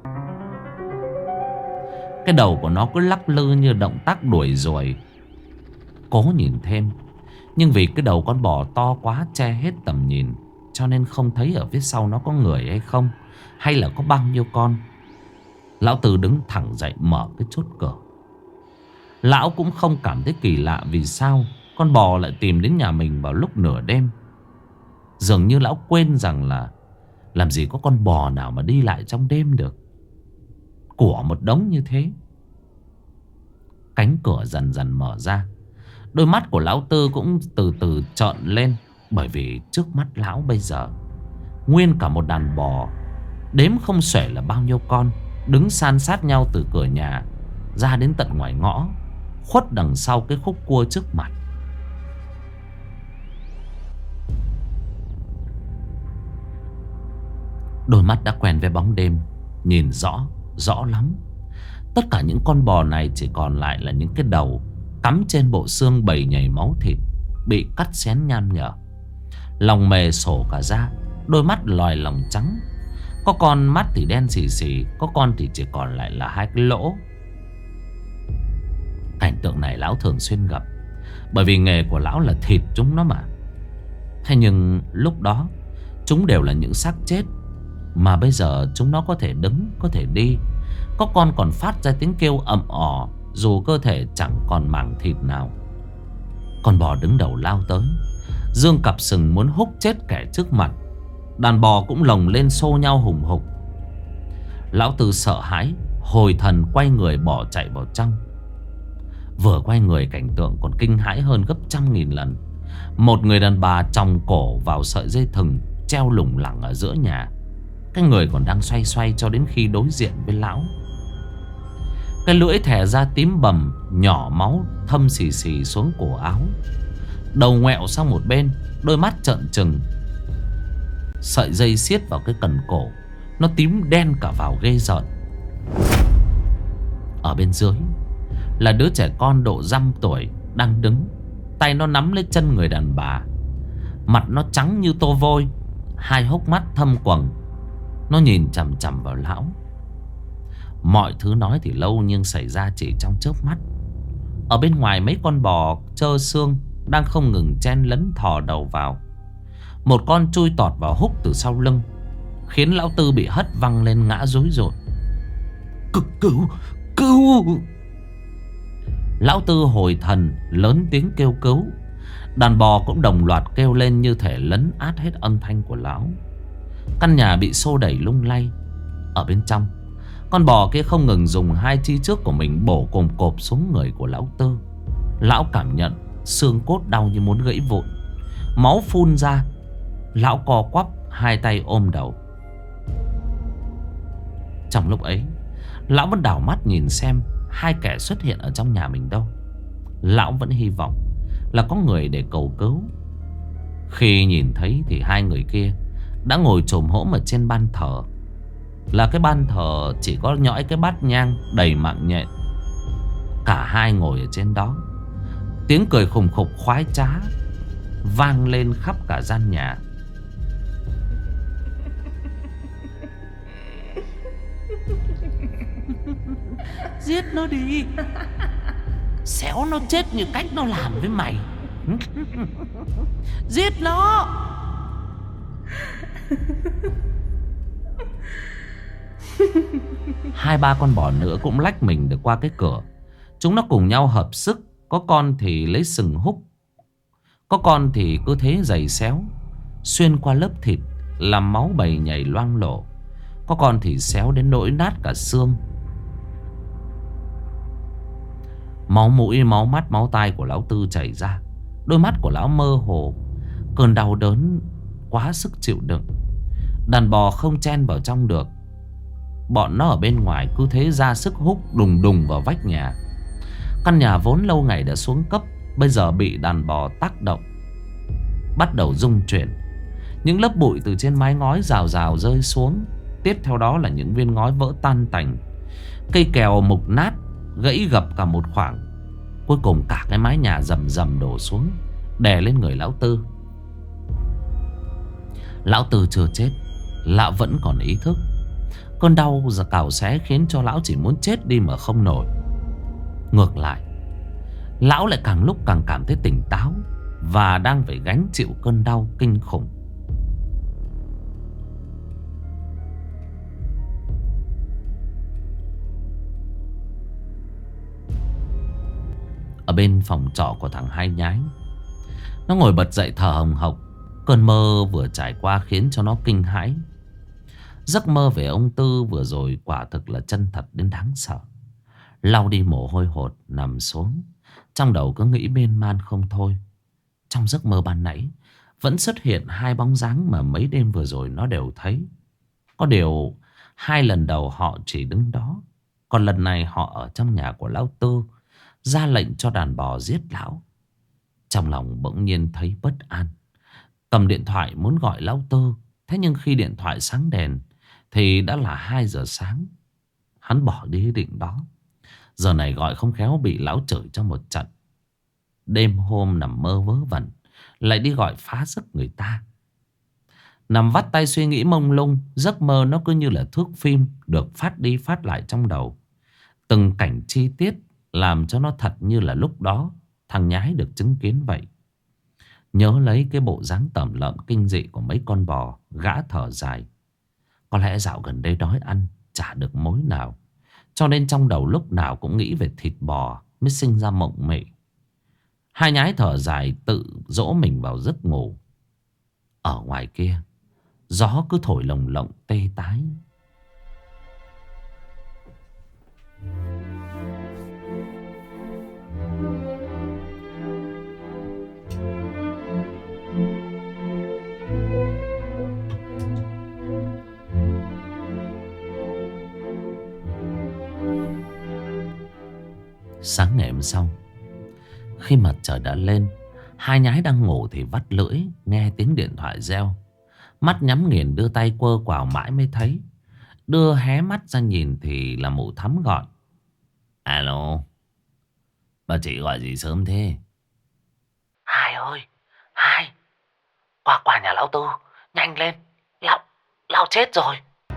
Cái đầu của nó cứ lắc lư như động tác đuổi ruồi. Cố nhìn thêm, nhưng vì cái đầu con bò to quá che hết tầm nhìn, cho nên không thấy ở phía sau nó có người hay không, hay là có bao nhiêu con. Lão Tư đứng thẳng dậy mở cái chốt cửa. Lão cũng không cảm thấy kỳ lạ vì sao con bò lại tìm đến nhà mình vào lúc nửa đêm. Dường như lão quên rằng là làm gì có con bò nào mà đi lại trong đêm được. Của một đống như thế. Cánh cửa dần dần mở ra. Đôi mắt của lão Tư cũng từ từ trợn lên, bởi vì trước mắt lão bây giờ nguyên cả một đàn bò, đếm không xuể là bao nhiêu con, đứng san sát nhau từ cửa nhà ra đến tận ngoài ngõ, khuất đằng sau cái khúc cua trước mặt. Đôi mắt đã quen với bóng đêm, nhìn rõ lắm. Tất cả những con bò này chỉ còn lại là những cái đầu cắm trên bộ xương bầy nhầy máu thịt, bị cắt xén nham nhở. Lòng mề sổ cả da, đôi mắt lòi lòng trắng. Có con mắt thì đen xì xì, có con thì chỉ còn lại là hai cái lỗ. Cảnh tượng này lão thường xuyên gặp, bởi vì nghề của lão là thịt chúng nó mà. Thế nhưng lúc đó chúng đều là những xác chết, Mà bây giờ chúng nó có thể đứng, có thể đi. Có con còn phát ra tiếng kêu ầm ỏ, dù cơ thể chẳng còn mảng thịt nào. Con bò đứng đầu lao tới, giương cặp sừng muốn húc chết kẻ trước mặt. Đàn bò cũng lồng lên xô nhau hùng hục. Lão Tư sợ hãi, hồi thần quay người bỏ chạy vào trong. Vừa quay người, cảnh tượng còn kinh hãi hơn gấp 100.000 lần. Một người đàn bà chòng cổ vào sợi dây thừng treo lủng lẳng ở giữa nhà. Cái người còn đang xoay xoay cho đến khi đối diện với lão. Cái lưỡi thè ra tím bầm, nhỏ máu thâm xì xì xuống cổ áo. Đầu ngoẹo sang một bên, đôi mắt trợn trừng. Sợi dây siết vào cái cần cổ, nó tím đen cả vào ghê rợn. Ở bên dưới là đứa trẻ con độ 5 tuổi đang đứng. Tay nó nắm lấy chân người đàn bà. Mặt nó trắng như tô vôi, hai hốc mắt thâm quầng. Nó nhìn chằm chằm vào lão. Mọi thứ nói thì lâu nhưng xảy ra chỉ trong chớp mắt. Ở bên ngoài mấy con bò trơ xương đang không ngừng chen lấn thò đầu vào. Một con chui tọt vào húc từ sau lưng, khiến lão Tư bị hất văng lên ngã rối rột. Cứu, cứu! Lão Tư hồi thần lớn tiếng kêu cứu. Đàn bò cũng đồng loạt kêu lên, như thể lấn át hết âm thanh của lão. Căn nhà bị xô đẩy lung lay. Ở bên trong, con bò kia không ngừng dùng hai chi trước của mình bổ cồm cộp xuống người của lão Tư. Lão cảm nhận xương cốt đau như muốn gãy vụn. Máu phun ra. Lão co quắp, hai tay ôm đầu. Trong lúc ấy, lão vẫn đảo mắt nhìn xem hai kẻ xuất hiện ở trong nhà mình đâu. Lão vẫn hy vọng là có người để cầu cứu. Khi nhìn thấy thì hai người kia đã ngồi chồm hổm ở trên ban thờ. Là cái ban thờ chỉ có nhõi cái bát nhang đầy mạng nhện. Cả hai ngồi ở trên đó. Tiếng cười khùng khục khoái trá vang lên khắp cả gian nhà. Giết nó đi, xéo nó chết như cách nó làm với mày. Giết nó. Hai ba con bò nữa cũng lách mình được qua cái cửa. Chúng nó cùng nhau hợp sức. Có con thì lấy sừng húc, có con thì cứ thế giày xéo xuyên qua lớp thịt, làm máu bầy nhảy loang lổ. Có con thì xéo đến nỗi nát cả xương. Máu mũi, máu mắt, máu tai của lão Tư chảy ra. Đôi mắt của lão mơ hồ. Cơn đau đớn quá sức chịu đựng. Đàn bò không chen vào trong được. Bọn nó ở bên ngoài cứ thế ra sức húc đùng đùng vào vách nhà. Căn nhà vốn lâu ngày đã xuống cấp, bây giờ bị đàn bò tác động, bắt đầu rung chuyển. Những lớp bụi từ trên mái ngói rào rào rơi xuống. Tiếp theo đó là những viên ngói vỡ tan tành. Cây kèo mục nát, gãy gập cả một khoảng. Cuối cùng cả cái mái nhà rầm rầm đổ xuống, đè lên người lão Tư. Lão Tư chưa chết, lão vẫn còn ý thức. Cơn đau cào xé khiến cho lão chỉ muốn chết đi mà không nổi. Ngược lại, lão lại càng lúc càng cảm thấy tỉnh táo và đang phải gánh chịu cơn đau kinh khủng. Ở bên phòng trọ của thằng Hai Nhái, nó ngồi bật dậy thở hồng hộc. Cơn mơ vừa trải qua khiến cho nó kinh hãi. Giấc mơ về ông Tư vừa rồi quả thực là chân thật đến đáng sợ. Lau đi mồ hôi hột, nằm xuống, trong đầu cứ nghĩ miên man không thôi. Trong giấc mơ ban nãy vẫn xuất hiện hai bóng dáng mà mấy đêm vừa rồi nó đều thấy. Có điều hai lần đầu họ chỉ đứng đó, còn lần này họ ở trong nhà của lão Tư, ra lệnh cho đàn bò giết lão. Trong lòng bỗng nhiên thấy bất an, cầm điện thoại muốn gọi lão Tư. Thế nhưng khi điện thoại sáng đèn thì đã là 2 giờ sáng. Hắn bỏ đi ý định đó. Giờ này gọi không khéo bị lão chửi cho một trận. Đêm hôm nằm mơ vớ vẩn, lại đi gọi phá giấc người ta. Nằm vắt tay suy nghĩ mông lung. Giấc mơ nó cứ như là thước phim, được phát đi phát lại trong đầu. Từng cảnh chi tiết làm cho nó thật như là lúc đó thằng Nhái được chứng kiến vậy. Nhớ lấy cái bộ dáng tởm lợm kinh dị của mấy con bò, gã thở dài. Có lẽ dạo gần đây đói ăn chả được mối nào, cho nên trong đầu lúc nào cũng nghĩ về thịt bò, mới sinh ra mộng mị. Hai nhái thở dài tự dỗ mình vào giấc ngủ. Ở ngoài kia, gió cứ thổi lồng lộng tê tái. Sáng ngày hôm sau, khi mặt trời đã lên, hai nhái đang ngủ thì vắt lưỡi nghe tiếng điện thoại reo. Mắt nhắm nghiền đưa tay quơ quào mãi mới thấy. Đưa hé mắt ra nhìn thì là mụ Thắm gọi. Alo, bà chị gọi gì sớm thế? Hai ơi, Hai, qua nhà lão Tư, nhanh lên, lão chết rồi.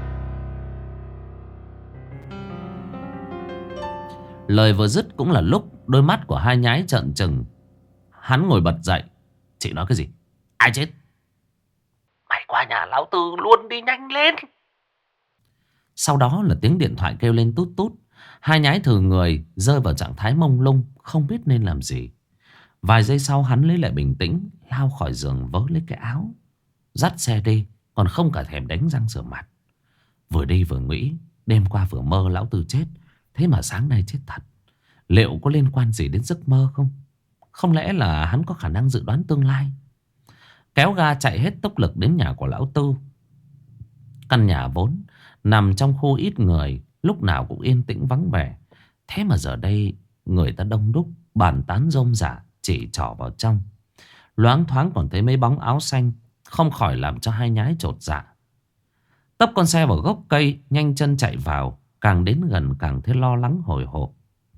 Lời vừa dứt cũng là lúc đôi mắt của hai nhái trợn trừng. Hắn ngồi bật dậy. Chị nói cái gì? Ai chết? Mày qua nhà lão Tư luôn đi, nhanh lên. Sau đó là tiếng điện thoại kêu lên tút tút. Hai nhái thừ người rơi vào trạng thái mông lung, không biết nên làm gì. Vài giây sau hắn lấy lại bình tĩnh, lao khỏi giường vớ lấy cái áo, dắt xe đi, còn không cả thèm đánh răng rửa mặt. Vừa đi vừa nghĩ, đêm qua vừa mơ lão Tư chết, thế mà sáng nay chết thật. Liệu có liên quan gì đến giấc mơ không? Không lẽ là hắn có khả năng dự đoán tương lai? Kéo ga chạy hết tốc lực đến nhà của lão Tư. Căn nhà vốn nằm trong khu ít người, lúc nào cũng yên tĩnh vắng vẻ. Thế mà giờ đây người ta đông đúc, bàn tán rôm rả, chỉ trỏ vào trong. Loáng thoáng còn thấy mấy bóng áo xanh, không khỏi làm cho hai nhái chột dạ. Tấp con xe vào gốc cây, nhanh chân chạy vào. Càng đến gần càng thấy lo lắng hồi hộp.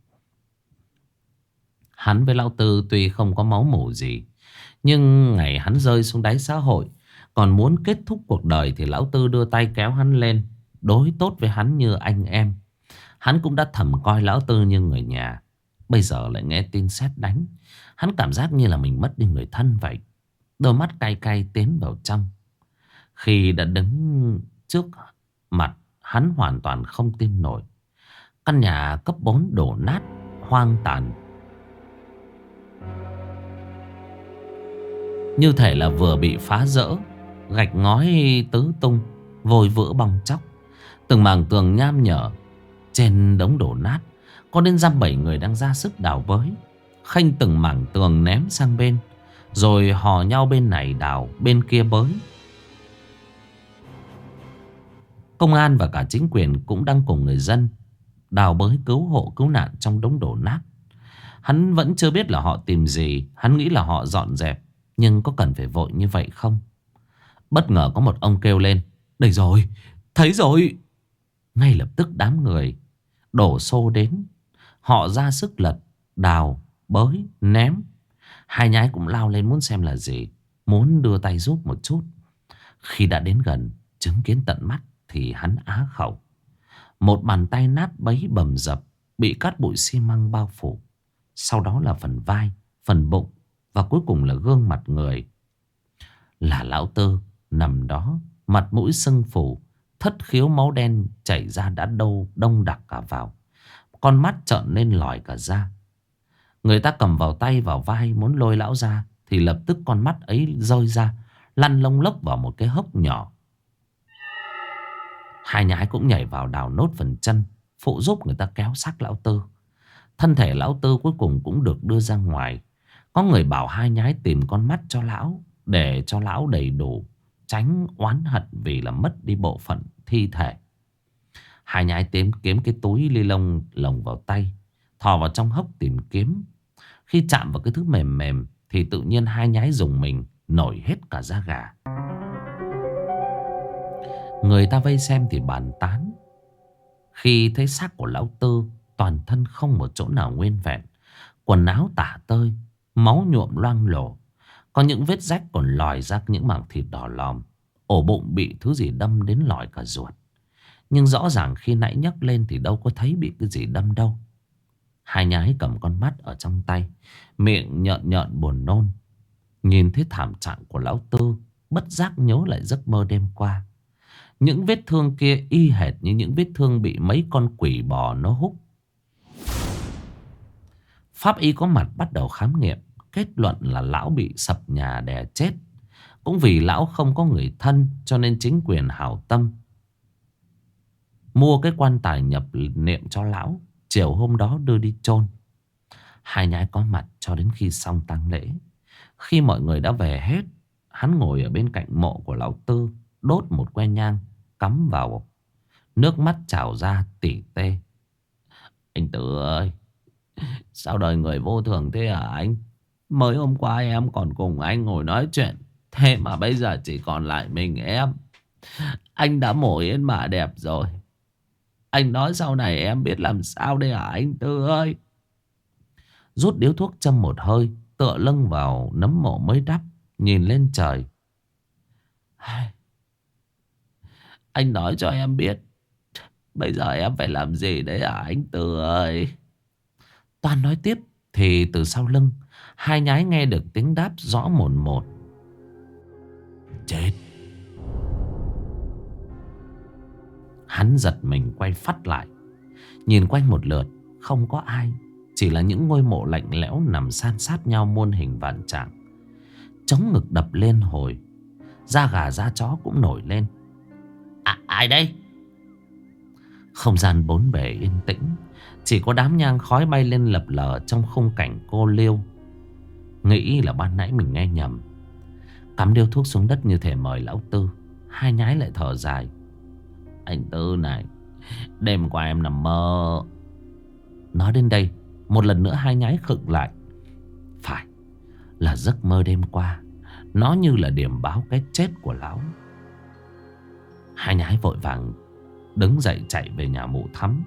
Hắn với lão Tư tuy không có máu mủ gì, nhưng ngày hắn rơi xuống đáy xã hội, còn muốn kết thúc cuộc đời thì lão Tư đưa tay kéo hắn lên, đối tốt với hắn như anh em. Hắn cũng đã thầm coi lão Tư như người nhà. Bây giờ lại nghe tin sét đánh, hắn cảm giác như là mình mất đi người thân vậy. Đôi mắt cay cay tiến vào trong. Khi đã đứng trước mặt, hắn hoàn toàn không tin nổi. Căn nhà cấp 4 đổ nát, hoang tàn, như thể là vừa bị phá rỡ. Gạch ngói tứ tung, vôi vữa bong chóc. Từng mảng tường nham nhở. Trên đống đổ nát có đến dăm bảy người đang ra sức đào bới, khênh từng mảng tường ném sang bên, rồi hò nhau bên này đào bên kia bới. Công an và cả chính quyền cũng đang cùng người dân đào bới cứu hộ cứu nạn trong đống đổ nát. Hắn vẫn chưa biết là họ tìm gì. Hắn nghĩ là họ dọn dẹp, nhưng có cần phải vội như vậy không? Bất ngờ có một ông kêu lên. Đây rồi, thấy rồi. Ngay lập tức đám người đổ xô đến. Họ ra sức lật, đào, bới, ném. Hai nhái cũng lao lên muốn xem là gì, muốn đưa tay giúp một chút. Khi đã đến gần, chứng kiến tận mắt thì hắn á khẩu. Một bàn tay nát bấy bầm dập, bị cát bụi xi măng bao phủ. Sau đó là phần vai, phần bụng, và cuối cùng là gương mặt người. Là lão Tư nằm đó, mặt mũi sưng phù, thất khiếu máu đen chảy ra đã đông đặc cả vào. Con mắt trợn lên lòi cả ra. Người ta cầm vào tay vào vai muốn lôi lão ra, thì lập tức con mắt ấy rơi ra, lăn lông lốc vào một cái hốc nhỏ. Hai nhái cũng nhảy vào đào nốt phần chân, phụ giúp người ta kéo xác lão Tư. Thân thể lão Tư cuối cùng cũng được đưa ra ngoài. Có người bảo hai nhái tìm con mắt cho lão, để cho lão đầy đủ, tránh oán hận vì là mất đi bộ phận thi thể. Hai nhái kiếm cái túi ni lông lồng vào tay, thò vào trong hốc tìm kiếm. Khi chạm vào cái thứ mềm mềm thì tự nhiên hai nhái dùng mình nổi hết cả da gà. Người ta vây xem thì bàn tán. Khi thấy xác của lão Tư, toàn thân không một chỗ nào nguyên vẹn, quần áo tả tơi, máu nhuộm loang lổ. Có những vết rách còn lòi ra những mảng thịt đỏ lòm. Ổ bụng bị thứ gì đâm đến lòi cả ruột. Nhưng rõ ràng khi nãy nhấc lên thì đâu có thấy bị cái gì đâm đâu. Hai nhái cầm con mắt ở trong tay, miệng nhợn nhợn buồn nôn. Nhìn thấy thảm trạng của lão Tư, bất giác nhớ lại giấc mơ đêm qua. Những vết thương kia y hệt như những vết thương bị mấy con quỷ bò nó húc. Pháp y có mặt bắt đầu khám nghiệm, kết luận là lão bị sập nhà đè chết. Cũng vì lão không có người thân cho nên chính quyền hảo tâm mua cái quan tài nhập niệm cho lão. Chiều hôm đó đưa đi chôn. Hai nhái có mặt cho đến khi xong tang lễ. Khi mọi người đã về hết, hắn ngồi ở bên cạnh mộ của lão Tư, đốt một que nhang, cắm vào. Nước mắt trào ra tỉ tê. Anh Tư ơi, sao đời người vô thường thế hả anh? Mới hôm qua em còn cùng anh ngồi nói chuyện, thế mà bây giờ chỉ còn lại mình em. Anh đã mổ yên mà đẹp rồi. Anh nói sau này em biết làm sao đây hả anh Tư ơi? Rút điếu thuốc châm một hơi, tựa lưng vào nấm mộ mới đắp, nhìn lên trời. Anh nói cho em biết, bây giờ em phải làm gì đấy hả anh Tư ơi? Toan nói tiếp thì từ sau lưng hai nhái nghe được tiếng đáp rõ mồn một. Chết. Hắn giật mình quay phắt lại, nhìn quanh một lượt, không có ai. Chỉ là những ngôi mộ lạnh lẽo nằm san sát nhau muôn hình vạn trạng. Trống ngực đập lên hồi, da gà da chó cũng nổi lên. Ai đây? Không gian bốn bề yên tĩnh, chỉ có đám nhang khói bay lên lập lờ trong khung cảnh cô liêu. Nghĩ là ban nãy mình nghe nhầm. Cắm điếu thuốc xuống đất như thể mời lão Tư. Hai nhái lại thở dài. Anh Tư này, đêm qua em nằm mơ. Nói đến đây, một lần nữa hai nhái khựng lại. Phải là giấc mơ đêm qua. Nó như là điểm báo cái chết của lão. Hai nhái vội vàng đứng dậy chạy về nhà mụ Thắm.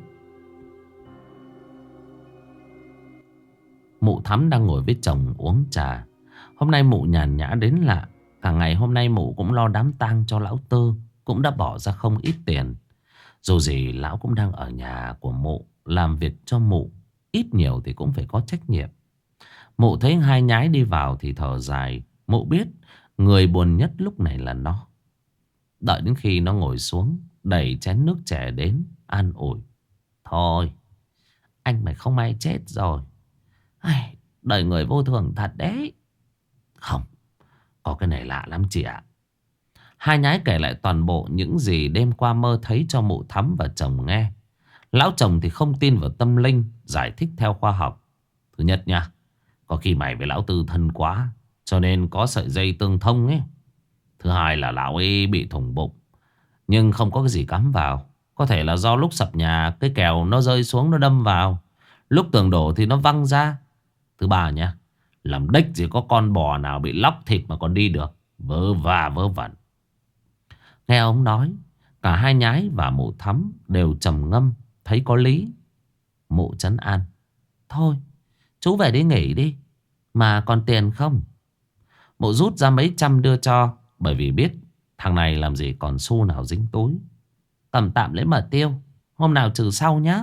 Mụ Thắm đang ngồi với chồng uống trà. Hôm nay mụ nhàn nhã đến lạ. Cả ngày hôm nay mụ cũng lo đám tang cho lão Tư, cũng đã bỏ ra không ít tiền. Dù gì lão cũng đang ở nhà của mụ, làm việc cho mụ, ít nhiều thì cũng phải có trách nhiệm. Mụ thấy hai nhái đi vào thì thở dài. Mụ biết người buồn nhất lúc này là nó. Đợi đến khi nó ngồi xuống, đẩy chén nước chè đến, an ủi. Thôi, anh mày không may chết rồi. Ai, đời người vô thường thật đấy. Không, có cái này lạ lắm chị ạ. Hai nhái kể lại toàn bộ những gì đêm qua mơ thấy cho mụ Thắm và chồng nghe. Lão chồng thì không tin vào tâm linh, giải thích theo khoa học. Thứ nhất nha, có khi mày với lão Tư thân quá, cho nên có sợi dây tương thông ấy. Thứ hai là lão ấy bị thủng bụng, nhưng không có cái gì cắm vào. Có thể là do lúc sập nhà, cái kèo nó rơi xuống nó đâm vào. Lúc tường đổ thì nó văng ra. Thứ ba nha, làm đếch gì có con bò nào bị lóc thịt mà còn đi được. Vớ va vớ vẩn. Nghe ông nói, cả hai nhái và mụ Thắm đều trầm ngâm, thấy có lý. Mụ trấn an. Thôi, chú về đi nghỉ đi. Mà còn tiền không? Mụ rút ra mấy trăm đưa cho, bởi vì biết thằng này làm gì còn xu nào dính túi. Cầm tạm lấy mà tiêu, hôm nào trừ sau nhá.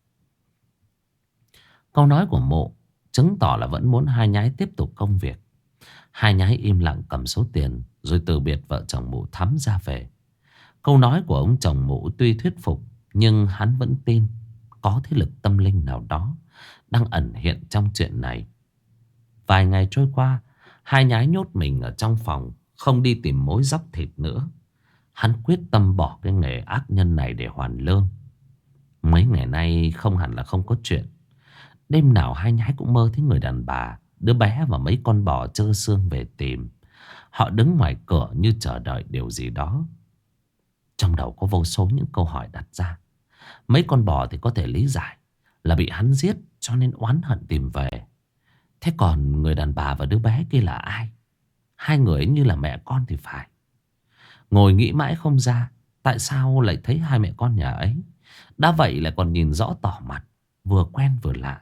Câu nói của mụ chứng tỏ là vẫn muốn hai nhái tiếp tục công việc. Hai nhái im lặng cầm số tiền, rồi từ biệt vợ chồng mụ Thắm ra về. Câu nói của ông chồng mụ tuy thuyết phục, nhưng hắn vẫn tin có thế lực tâm linh nào đó đang ẩn hiện trong chuyện này. Vài ngày trôi qua, hai nhái nhốt mình ở trong phòng, không đi tìm mối dóc thịt nữa. Hắn quyết tâm bỏ cái nghề ác nhân này để hoàn lương. Mấy ngày nay không hẳn là không có chuyện. Đêm nào hai nhái cũng mơ thấy người đàn bà, đứa bé và mấy con bò trơ xương về tìm. Họ đứng ngoài cửa như chờ đợi điều gì đó. Trong đầu có vô số những câu hỏi đặt ra. Mấy con bò thì có thể lý giải là bị hắn giết cho nên oán hận tìm về. Thế còn người đàn bà và đứa bé kia là ai? Hai người ấy như là mẹ con thì phải. Ngồi nghĩ mãi không ra tại sao lại thấy hai mẹ con nhà ấy. Đã vậy lại còn nhìn rõ tỏ mặt, vừa quen vừa lạ.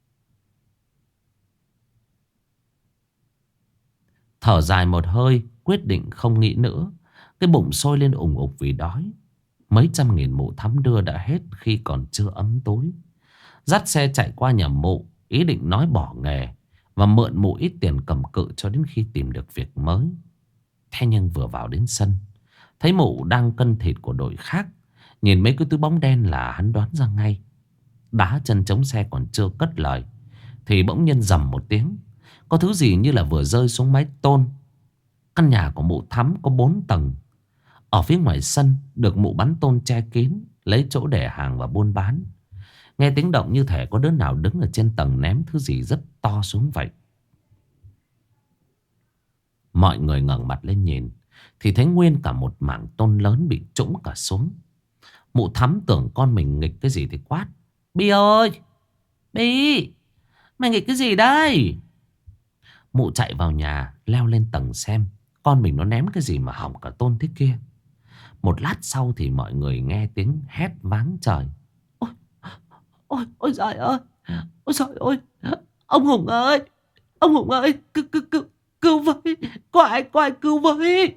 Thở dài một hơi, quyết định không nghĩ nữa. Cái bụng sôi lên ủng ục vì đói. Mấy trăm nghìn mụ Thắm đưa đã hết khi còn chưa ấm túi. Dắt xe chạy qua nhà mụ, ý định nói bỏ nghề và mượn mụ ít tiền cầm cự cho đến khi tìm được việc mới. Thế nhưng vừa vào đến sân, Thấy mụ đang cân thịt của đội khác, nhìn mấy cái túi bóng đen là hắn đoán ra ngay. Đá chân chống xe còn chưa cất lời thì bỗng nhiên rầm một tiếng. Có thứ gì như là vừa rơi xuống mái tôn. Căn nhà của mụ Thắm có 4 tầng. Ở phía ngoài sân được mụ bắn tôn che kín, lấy chỗ để hàng và buôn bán. Nghe tiếng động như thể có đứa nào đứng ở trên tầng ném thứ gì rất to xuống vậy. Mọi người ngẩng mặt lên nhìn thì thấy nguyên cả một mảng tôn lớn bị trũng cả xuống. Mụ Thắm tưởng con mình nghịch cái gì thì quát: Bi ơi, Bi, mày nghịch cái gì đây? Mụ chạy vào nhà, leo lên tầng xem con mình nó ném cái gì mà hỏng cả tôn thế kia. Một lát sau thì mọi người nghe tiếng hét váng trời: Ôi, ôi trời ơi, ôi trời ơi, ông Hùng ơi, ông Hùng ơi, cứu với, có ai cứu với.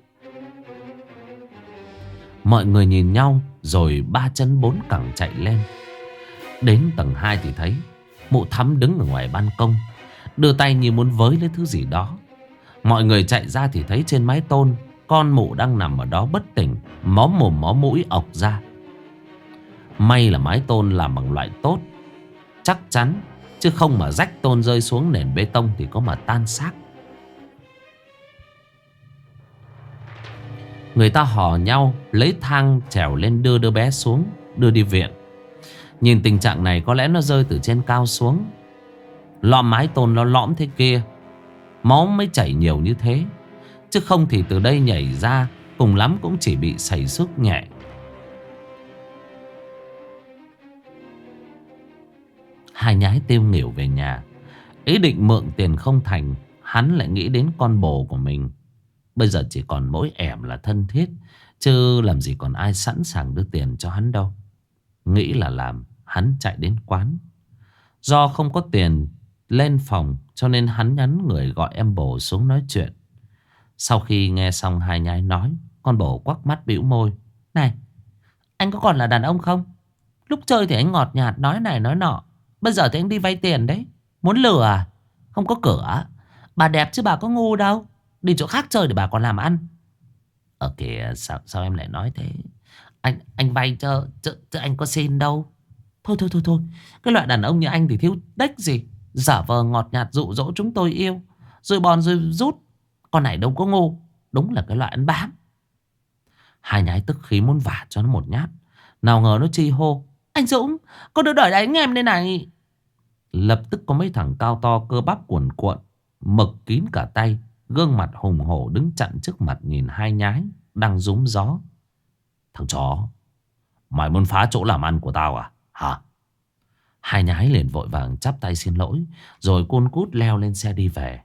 Mọi người nhìn nhau rồi ba chân bốn cẳng chạy lên. Đến tầng 2 thì thấy mụ Thắm đứng ở ngoài ban công, đưa tay như muốn với lấy thứ gì đó. Mọi người chạy ra thì thấy trên mái tôn con mụ đang nằm ở đó bất tỉnh, mó mồm mó mũi ọc ra. May là mái tôn làm bằng loại tốt, chắc chắn, chứ không mà rách tôn rơi xuống nền bê tông thì có mà tan xác. Người ta hò nhau lấy thang trèo lên đưa đứa bé xuống, đưa đi viện. Nhìn tình trạng này có lẽ nó rơi từ trên cao xuống. Lọm mái tôn nó lõm thế kia, máu mới chảy nhiều như thế. Chứ không thì từ đây nhảy ra cùng lắm cũng chỉ bị sẩy xước nhẹ. Hai nhái tiêu nghỉu về nhà. Ý định mượn tiền không thành, hắn lại nghĩ đến con bồ của mình. Bây giờ chỉ còn mỗi ẻm là thân thiết, chứ làm gì còn ai sẵn sàng đưa tiền cho hắn đâu. Nghĩ là làm, hắn chạy đến quán. Do không có tiền lên phòng cho nên hắn nhắn người gọi em bồ xuống nói chuyện. Sau khi nghe xong hai nhái nói, con bồ quắc mắt bĩu môi: Này, anh có còn là đàn ông không? Lúc chơi thì anh ngọt nhạt nói này nói nọ, bây giờ thì anh đi vay tiền đấy. Muốn lừa à? Không có cửa. Bà đẹp chứ bà có ngu đâu. Đi chỗ khác chơi để bà còn làm ăn. Ờ kìa, sao em lại nói thế? Anh vay chứ anh có xin đâu. Thôi. Cái loại đàn ông như anh thì thiếu đếch gì. Giả vờ ngọt nhạt dụ dỗ chúng tôi yêu, rồi bòn rồi rút. Con này đâu có ngu. Đúng là cái loại ăn bám. Hai nhái tức khí muốn vả cho nó một nhát. Nào ngờ nó chi hô: Anh Dũng, con đứa đòi đánh em đây này. Lập tức có mấy thằng cao to cơ bắp cuồn cuộn, mực kín cả tay, gương mặt hùng hổ đứng chặn trước mặt nhìn hai nhái đang rúm gió. Thằng chó, mày muốn phá chỗ làm ăn của tao à? Hả? Hai nhái liền vội vàng chắp tay xin lỗi, rồi cun cút leo lên xe đi về.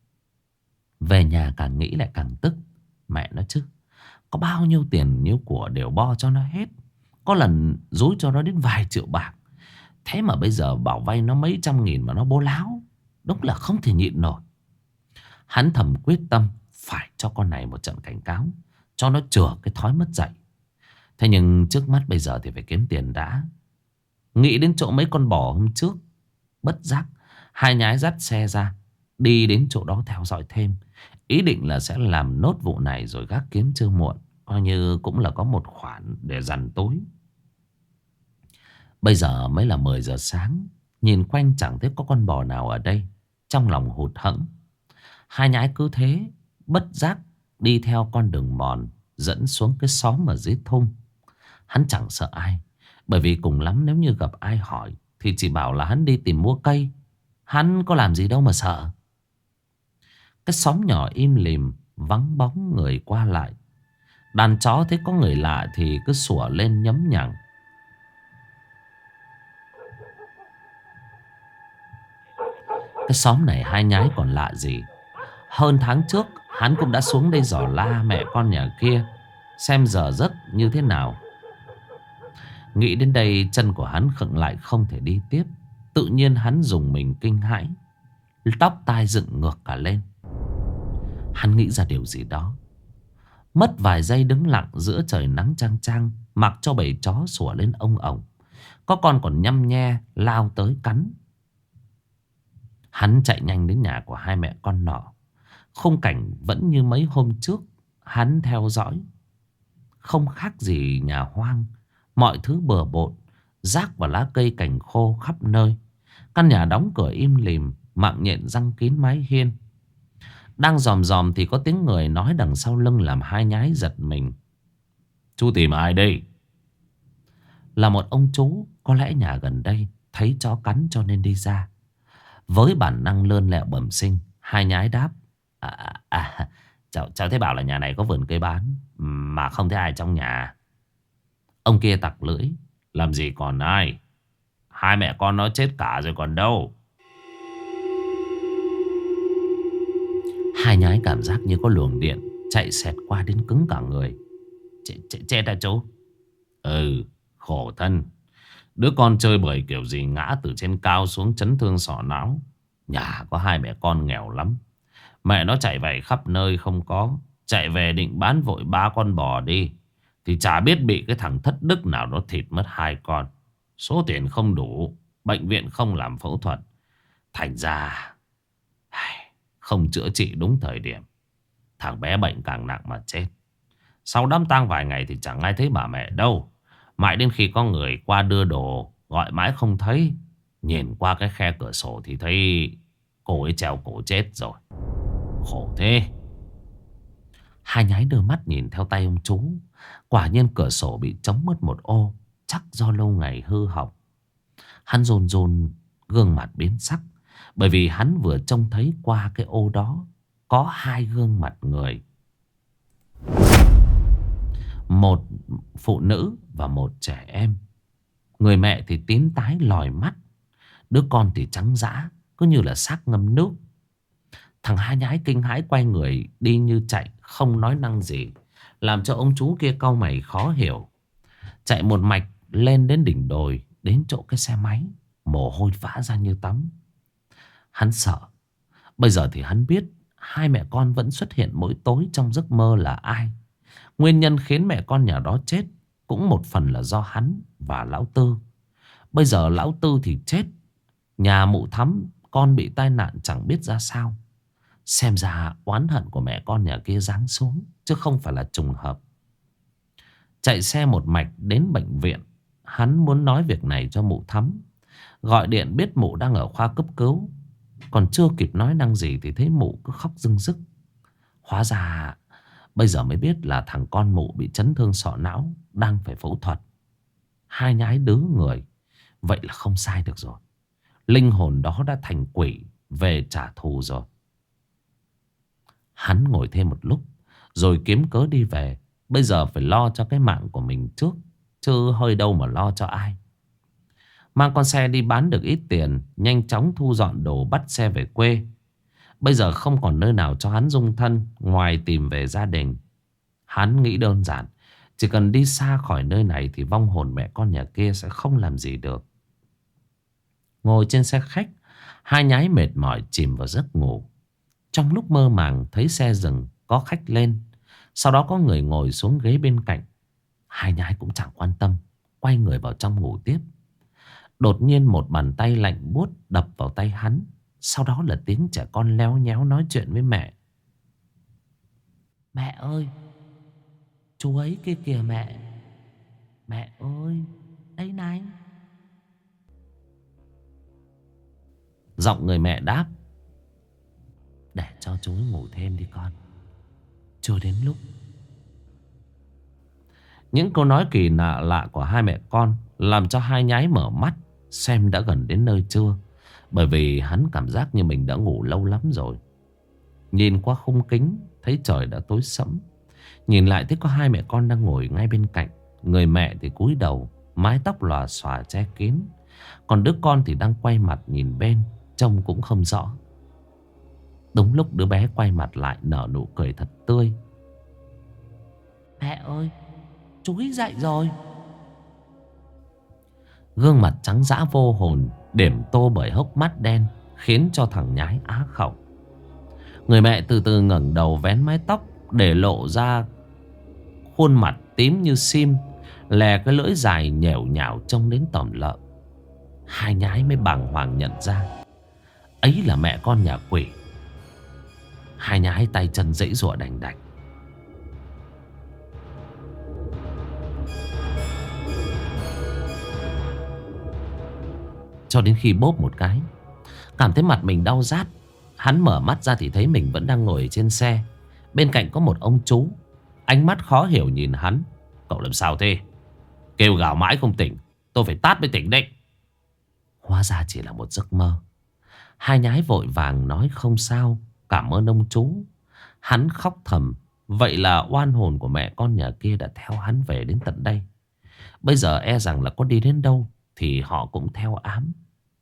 Về nhà càng nghĩ lại càng tức. Mẹ nó chứ, có bao nhiêu tiền nhiêu của đều bo cho nó hết. Có lần dối cho nó đến vài triệu bạc. Thế mà bây giờ bảo vay nó mấy trăm nghìn mà nó bố láo. Đúng là không thể nhịn nổi. Hắn thầm quyết tâm phải cho con này một trận cảnh cáo, cho nó chừa cái thói mất dạy. Thế nhưng trước mắt bây giờ thì phải kiếm tiền đã. Nghĩ đến chỗ mấy con bò hôm trước, bất giác hai nhái dắt xe ra, đi đến chỗ đó theo dõi thêm. Ý định là sẽ làm nốt vụ này rồi gác kiếm chưa muộn. Coi như cũng là có một khoản để dằn tối. Bây giờ mới là 10 giờ sáng. Nhìn quanh chẳng thấy có con bò nào ở đây. Trong lòng hụt hẫng. Hai nhái cứ thế bất giác đi theo con đường mòn dẫn xuống cái xóm ở dưới thung. Hắn chẳng sợ ai, bởi vì cùng lắm nếu như gặp ai hỏi thì chỉ bảo là hắn đi tìm mua cây. Hắn có làm gì đâu mà sợ. Cái xóm nhỏ im lìm, vắng bóng người qua lại. Đàn chó thấy có người lạ thì cứ sủa lên nhấm nhằng. Cái xóm này hai nhái còn lạ gì. Hơn tháng trước hắn cũng đã xuống đây dò la mẹ con nhà kia, xem giờ giấc như thế nào. Nghĩ đến đây chân của hắn khựng lại không thể đi tiếp. Tự nhiên hắn dùng mình kinh hãi, tóc tai dựng ngược cả lên. Hắn nghĩ ra điều gì đó. Mất vài giây đứng lặng giữa trời nắng chang chang, mặc cho bầy chó sủa lên ông ổng. Có con còn nhăm nhe lao tới cắn. Hắn chạy nhanh đến nhà của hai mẹ con nọ. Khung cảnh vẫn như mấy hôm trước hắn theo dõi. không khác gì nhà hoang. Mọi thứ bừa bộn, rác và lá cây cành khô khắp nơi. Căn nhà đóng cửa im lìm, mạng nhện giăng kín mái hiên. Đang dòm dòm thì có tiếng người nói đằng sau lưng làm hai nhái giật mình. Chú tìm ai đây? Là một ông chú, có lẽ nhà gần đây thấy chó cắn cho nên đi ra. Với bản năng lươn lẹo bẩm sinh, hai nhái đáp: cháu thấy bảo là nhà này có vườn cây bán, mà không thấy ai trong nhà. Ông kia tặc lưỡi: làm gì còn ai, hai mẹ con nó chết cả rồi còn đâu. Hai nhái cảm giác như có luồng điện chạy xẹt qua đến cứng cả người. Chết à chú? Ừ, khổ thân. Đứa con chơi bời kiểu gì ngã từ trên cao xuống chấn thương sọ não. Nhà có hai mẹ con nghèo lắm. Mẹ nó chạy vậy khắp nơi không có. Chạy về định bán vội 3 con bò đi, thì chả biết bị cái thằng thất đức nào nó thịt mất 2 con. Số tiền không đủ, bệnh viện không làm phẫu thuật. Thành ra không chữa trị đúng thời điểm, thằng bé bệnh càng nặng mà chết. Sau đám tang vài ngày thì chẳng ai thấy bà mẹ đâu. Mãi đến khi có người qua đưa đồ, gọi mãi không thấy. Nhìn qua cái khe cửa sổ thì thấy cô ấy treo cổ chết rồi. Khổ thế. Hai nhái đưa mắt nhìn theo tay ông chú. Quả nhiên cửa sổ bị trống mất một ô, chắc do lâu ngày hư hỏng. Hắn run run, gương mặt biến sắc, bởi vì hắn vừa trông thấy qua cái ô đó có 2 gương mặt người. Một phụ nữ và một trẻ em. Người mẹ thì tím tái lòi mắt, đứa con thì trắng dã, cứ như là xác ngâm nước. Thằng hai nhái kinh hãi quay người đi như chạy, không nói năng gì, làm cho ông chú kia cau mày khó hiểu. Chạy một mạch lên đến đỉnh đồi, đến chỗ cái xe máy, mồ hôi vã ra như tắm. Hắn sợ. Bây giờ thì hắn biết hai mẹ con vẫn xuất hiện mỗi tối trong giấc mơ là ai. Nguyên nhân khiến mẹ con nhà đó chết cũng một phần là do hắn và lão Tư. Bây giờ lão Tư thì chết, nhà mụ Thắm con bị tai nạn chẳng biết ra sao. Xem ra oán hận của mẹ con nhà kia giáng xuống, chứ không phải là trùng hợp. Chạy xe một mạch đến bệnh viện, hắn muốn nói việc này cho mụ Thắm. Gọi điện biết mụ đang ở khoa cấp cứu. Còn chưa kịp nói năng gì thì thấy mụ cứ khóc rưng rức. Hóa ra bây giờ mới biết là thằng con mụ bị chấn thương sọ não, đang phải phẫu thuật. Hai nhái đứa người. Vậy là không sai được rồi. Linh hồn đó đã thành quỷ về trả thù rồi. Hắn ngồi thêm một lúc rồi kiếm cớ đi về. Bây giờ phải lo cho cái mạng của mình trước, chứ hơi đâu mà lo cho ai. Mang con xe đi bán được ít tiền, nhanh chóng thu dọn đồ bắt xe về quê. Bây giờ không còn nơi nào cho hắn dung thân ngoài tìm về gia đình. Hắn nghĩ đơn giản, chỉ cần đi xa khỏi nơi này thì vong hồn mẹ con nhà kia sẽ không làm gì được. Ngồi trên xe khách, hai nhái mệt mỏi chìm vào giấc ngủ. Trong lúc mơ màng thấy xe dừng, có khách lên. Sau đó có người ngồi xuống ghế bên cạnh. Hai nhái cũng chẳng quan tâm, quay người vào trong ngủ tiếp. Đột nhiên một bàn tay lạnh buốt đập vào tay hắn. Sau đó là tiếng trẻ con léo nhéo nói chuyện với mẹ. Mẹ ơi, chú ấy kia kìa mẹ. Mẹ ơi, đây này. Giọng người mẹ đáp: để cho chú ấy ngủ thêm đi con, chưa đến lúc. Những câu nói kỳ lạ lạ của hai mẹ con làm cho hai nhái mở mắt xem đã gần đến nơi chưa. Bởi vì hắn cảm giác như mình đã ngủ lâu lắm rồi. Nhìn qua khung kính thấy trời đã tối sẫm. Nhìn lại thấy có hai mẹ con đang ngồi ngay bên cạnh. Người mẹ thì cúi đầu, mái tóc lòa xòa che kín. Còn đứa con thì đang quay mặt nhìn bên, trông cũng không rõ. Đúng lúc đứa bé quay mặt lại nở nụ cười thật tươi. Mẹ ơi, chú ấy dậy rồi. Gương mặt trắng dã vô hồn, điểm tô bởi hốc mắt đen, khiến cho thằng nhái á khẩu. Người mẹ từ từ ngẩng đầu vén mái tóc, để lộ ra khuôn mặt tím như sim, lè cái lưỡi dài nhẻo nhảo trông đến tởm lợm. Hai nhái mới bàng hoàng nhận ra ấy là mẹ con nhà quỷ. Hai nhái tay chân giãy giụa đành đạch. Cho đến khi bốp một cái, cảm thấy mặt mình đau rát. Hắn mở mắt ra thì thấy mình vẫn đang ngồi trên xe. Bên cạnh có một ông chú, ánh mắt khó hiểu nhìn hắn. Cậu làm sao thế? Kêu gào mãi không tỉnh, tôi phải tát mới tỉnh đấy. Hóa ra chỉ là một giấc mơ. Hai nhái vội vàng nói không sao, cảm ơn ông chú. Hắn khóc thầm. Vậy là oan hồn của mẹ con nhà kia đã theo hắn về đến tận đây. Bây giờ e rằng là có đi đến đâu thì họ cũng theo ám.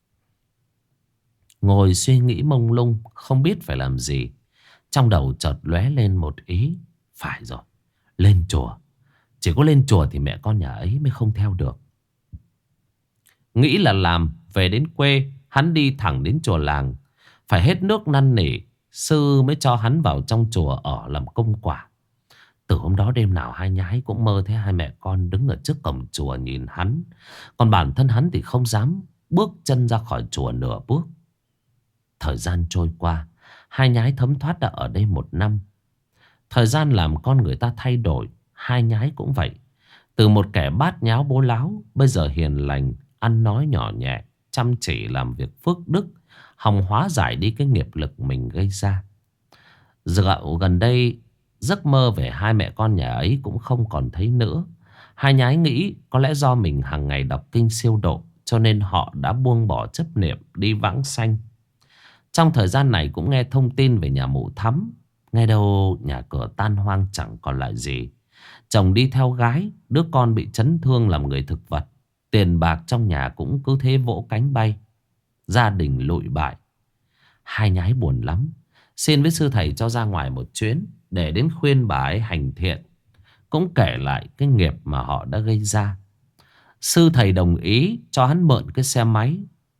Ngồi suy nghĩ mông lung, không biết phải làm gì, trong đầu chợt lóe lên một ý. Phải rồi, lên chùa. Chỉ có lên chùa thì mẹ con nhà ấy mới không theo được. Nghĩ là làm, về đến quê, hắn đi thẳng đến chùa làng. Phải hết nước năn nỉ, sư mới cho hắn vào trong chùa ở làm công quả. Từ hôm đó đêm nào hai nhái cũng mơ thấy hai mẹ con đứng ở trước cổng chùa nhìn hắn. Còn bản thân hắn thì không dám bước chân ra khỏi chùa nửa bước. Thời gian trôi qua, hai nhái thấm thoát đã ở đây 1 năm. Thời gian làm con người ta thay đổi. Hai nhái cũng vậy. Từ một kẻ bát nháo bố láo, bây giờ hiền lành, ăn nói nhỏ nhẹ, chăm chỉ làm việc phước đức, hòng hóa giải đi cái nghiệp lực mình gây ra. Dạo gần đây, giấc mơ về hai mẹ con nhà ấy cũng không còn thấy nữa. Hai nhái nghĩ có lẽ do mình hàng ngày đọc kinh siêu độ, cho nên họ đã buông bỏ chấp niệm đi vãng sanh. Trong thời gian này cũng nghe thông tin về nhà mụ Thắm. Nghe đâu nhà cửa tan hoang chẳng còn lại gì. Chồng đi theo gái, đứa con bị chấn thương làm người thực vật. Tiền bạc trong nhà cũng cứ thế vỗ cánh bay. Gia đình lụi bại. Hai nhái buồn lắm. Xin với sư thầy cho ra ngoài một chuyến để đến khuyên bà ấy hành thiện, cũng kể lại cái nghiệp mà họ đã gây ra. Sư thầy đồng ý cho hắn mượn cái xe máy.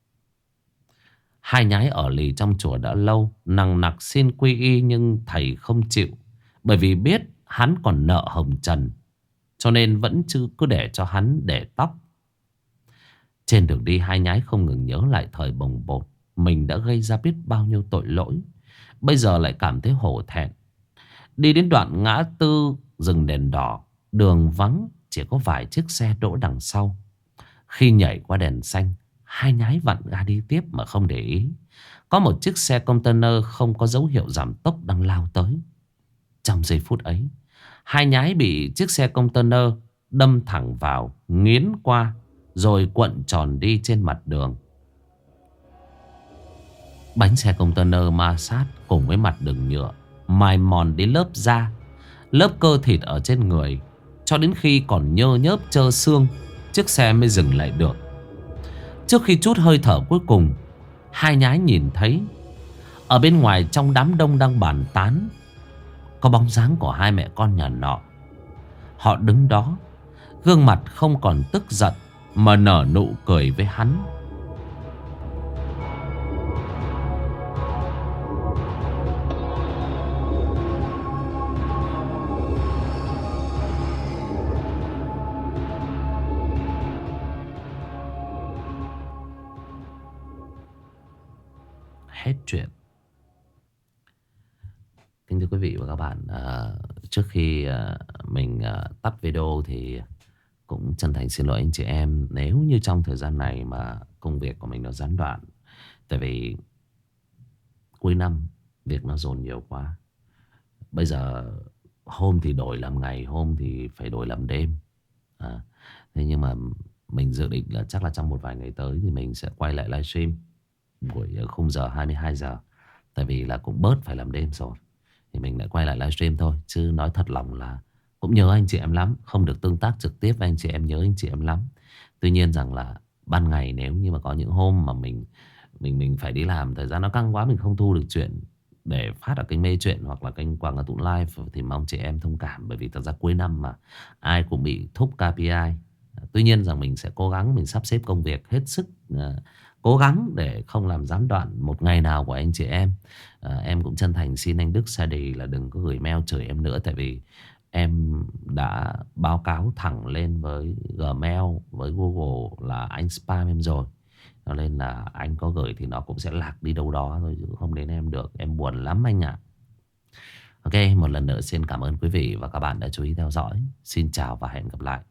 Hai nhái ở lì trong chùa đã lâu, nằng nặc xin quy y nhưng thầy không chịu. Bởi vì biết hắn còn nợ hồng trần, cho nên vẫn cứ để cho hắn để tóc. Trên đường đi hai nhái không ngừng nhớ lại thời bồng bột. Mình đã gây ra biết bao nhiêu tội lỗi. Bây giờ lại cảm thấy hổ thẹn. Đi đến đoạn ngã tư dừng đèn đỏ, đường vắng, chỉ có vài chiếc xe đỗ đằng sau. Khi nhảy qua đèn xanh, hai nhái vặn ga đi tiếp mà không để ý. Có một chiếc xe container không có dấu hiệu giảm tốc đang lao tới. Trong giây phút ấy, hai nhái bị chiếc xe container đâm thẳng vào, nghiến qua, rồi quận tròn đi trên mặt đường. Bánh xe container ma sát cùng với mặt đường nhựa, mài mòn đến lớp da, lớp cơ thịt ở trên người. Cho đến khi còn nhơ nhớp trơ xương, chiếc xe mới dừng lại được. Trước khi trút hơi thở cuối cùng, hai nhái nhìn thấy ở bên ngoài trong đám đông đang bàn tán có bóng dáng của hai mẹ con nhà nọ. Họ đứng đó, gương mặt không còn tức giận mà nở nụ cười với hắn. Hết chuyện. Kính thưa quý vị và các bạn, trước khi mình tắt video thì cũng chân thành xin lỗi anh chị em nếu như trong thời gian này mà công việc của mình nó gián đoạn. Tại vì cuối năm việc nó dồn nhiều quá. Bây giờ hôm thì đổi làm ngày, hôm thì phải đổi làm đêm. Thế nhưng mà mình dự định là chắc là trong một vài ngày tới thì mình sẽ quay lại livestream buổi khung giờ 22 giờ. Tại vì là cũng bớt phải làm đêm rồi, thì mình lại quay lại livestream thôi. Chứ nói thật lòng là cũng nhớ anh chị em lắm. Không được tương tác trực tiếp với anh chị em, nhớ anh chị em lắm. Tuy nhiên rằng là ban ngày nếu như mà có những hôm mà mình phải đi làm, thời gian nó căng quá, mình không thu được chuyện để phát ở kênh Mê Chuyện hoặc là kênh Quảng Ngà Tụng Live, thì mong chị em thông cảm. Bởi vì thật ra cuối năm mà ai cũng bị thúc KPI. Tuy nhiên rằng mình sẽ cố gắng, mình sắp xếp công việc hết sức, cố gắng để không làm gián đoạn một ngày nào của anh chị em. Em cũng chân thành xin anh Đức Sadi là đừng có gửi mail chửi em nữa. Tại vì em đã báo cáo thẳng lên với Gmail, với Google là anh spam em rồi. Cho nên là anh có gửi thì nó cũng sẽ lạc đi đâu đó thôi, chứ không đến em được. Em buồn lắm anh ạ. Ok, một lần nữa xin cảm ơn quý vị và các bạn đã chú ý theo dõi. Xin chào và hẹn gặp lại.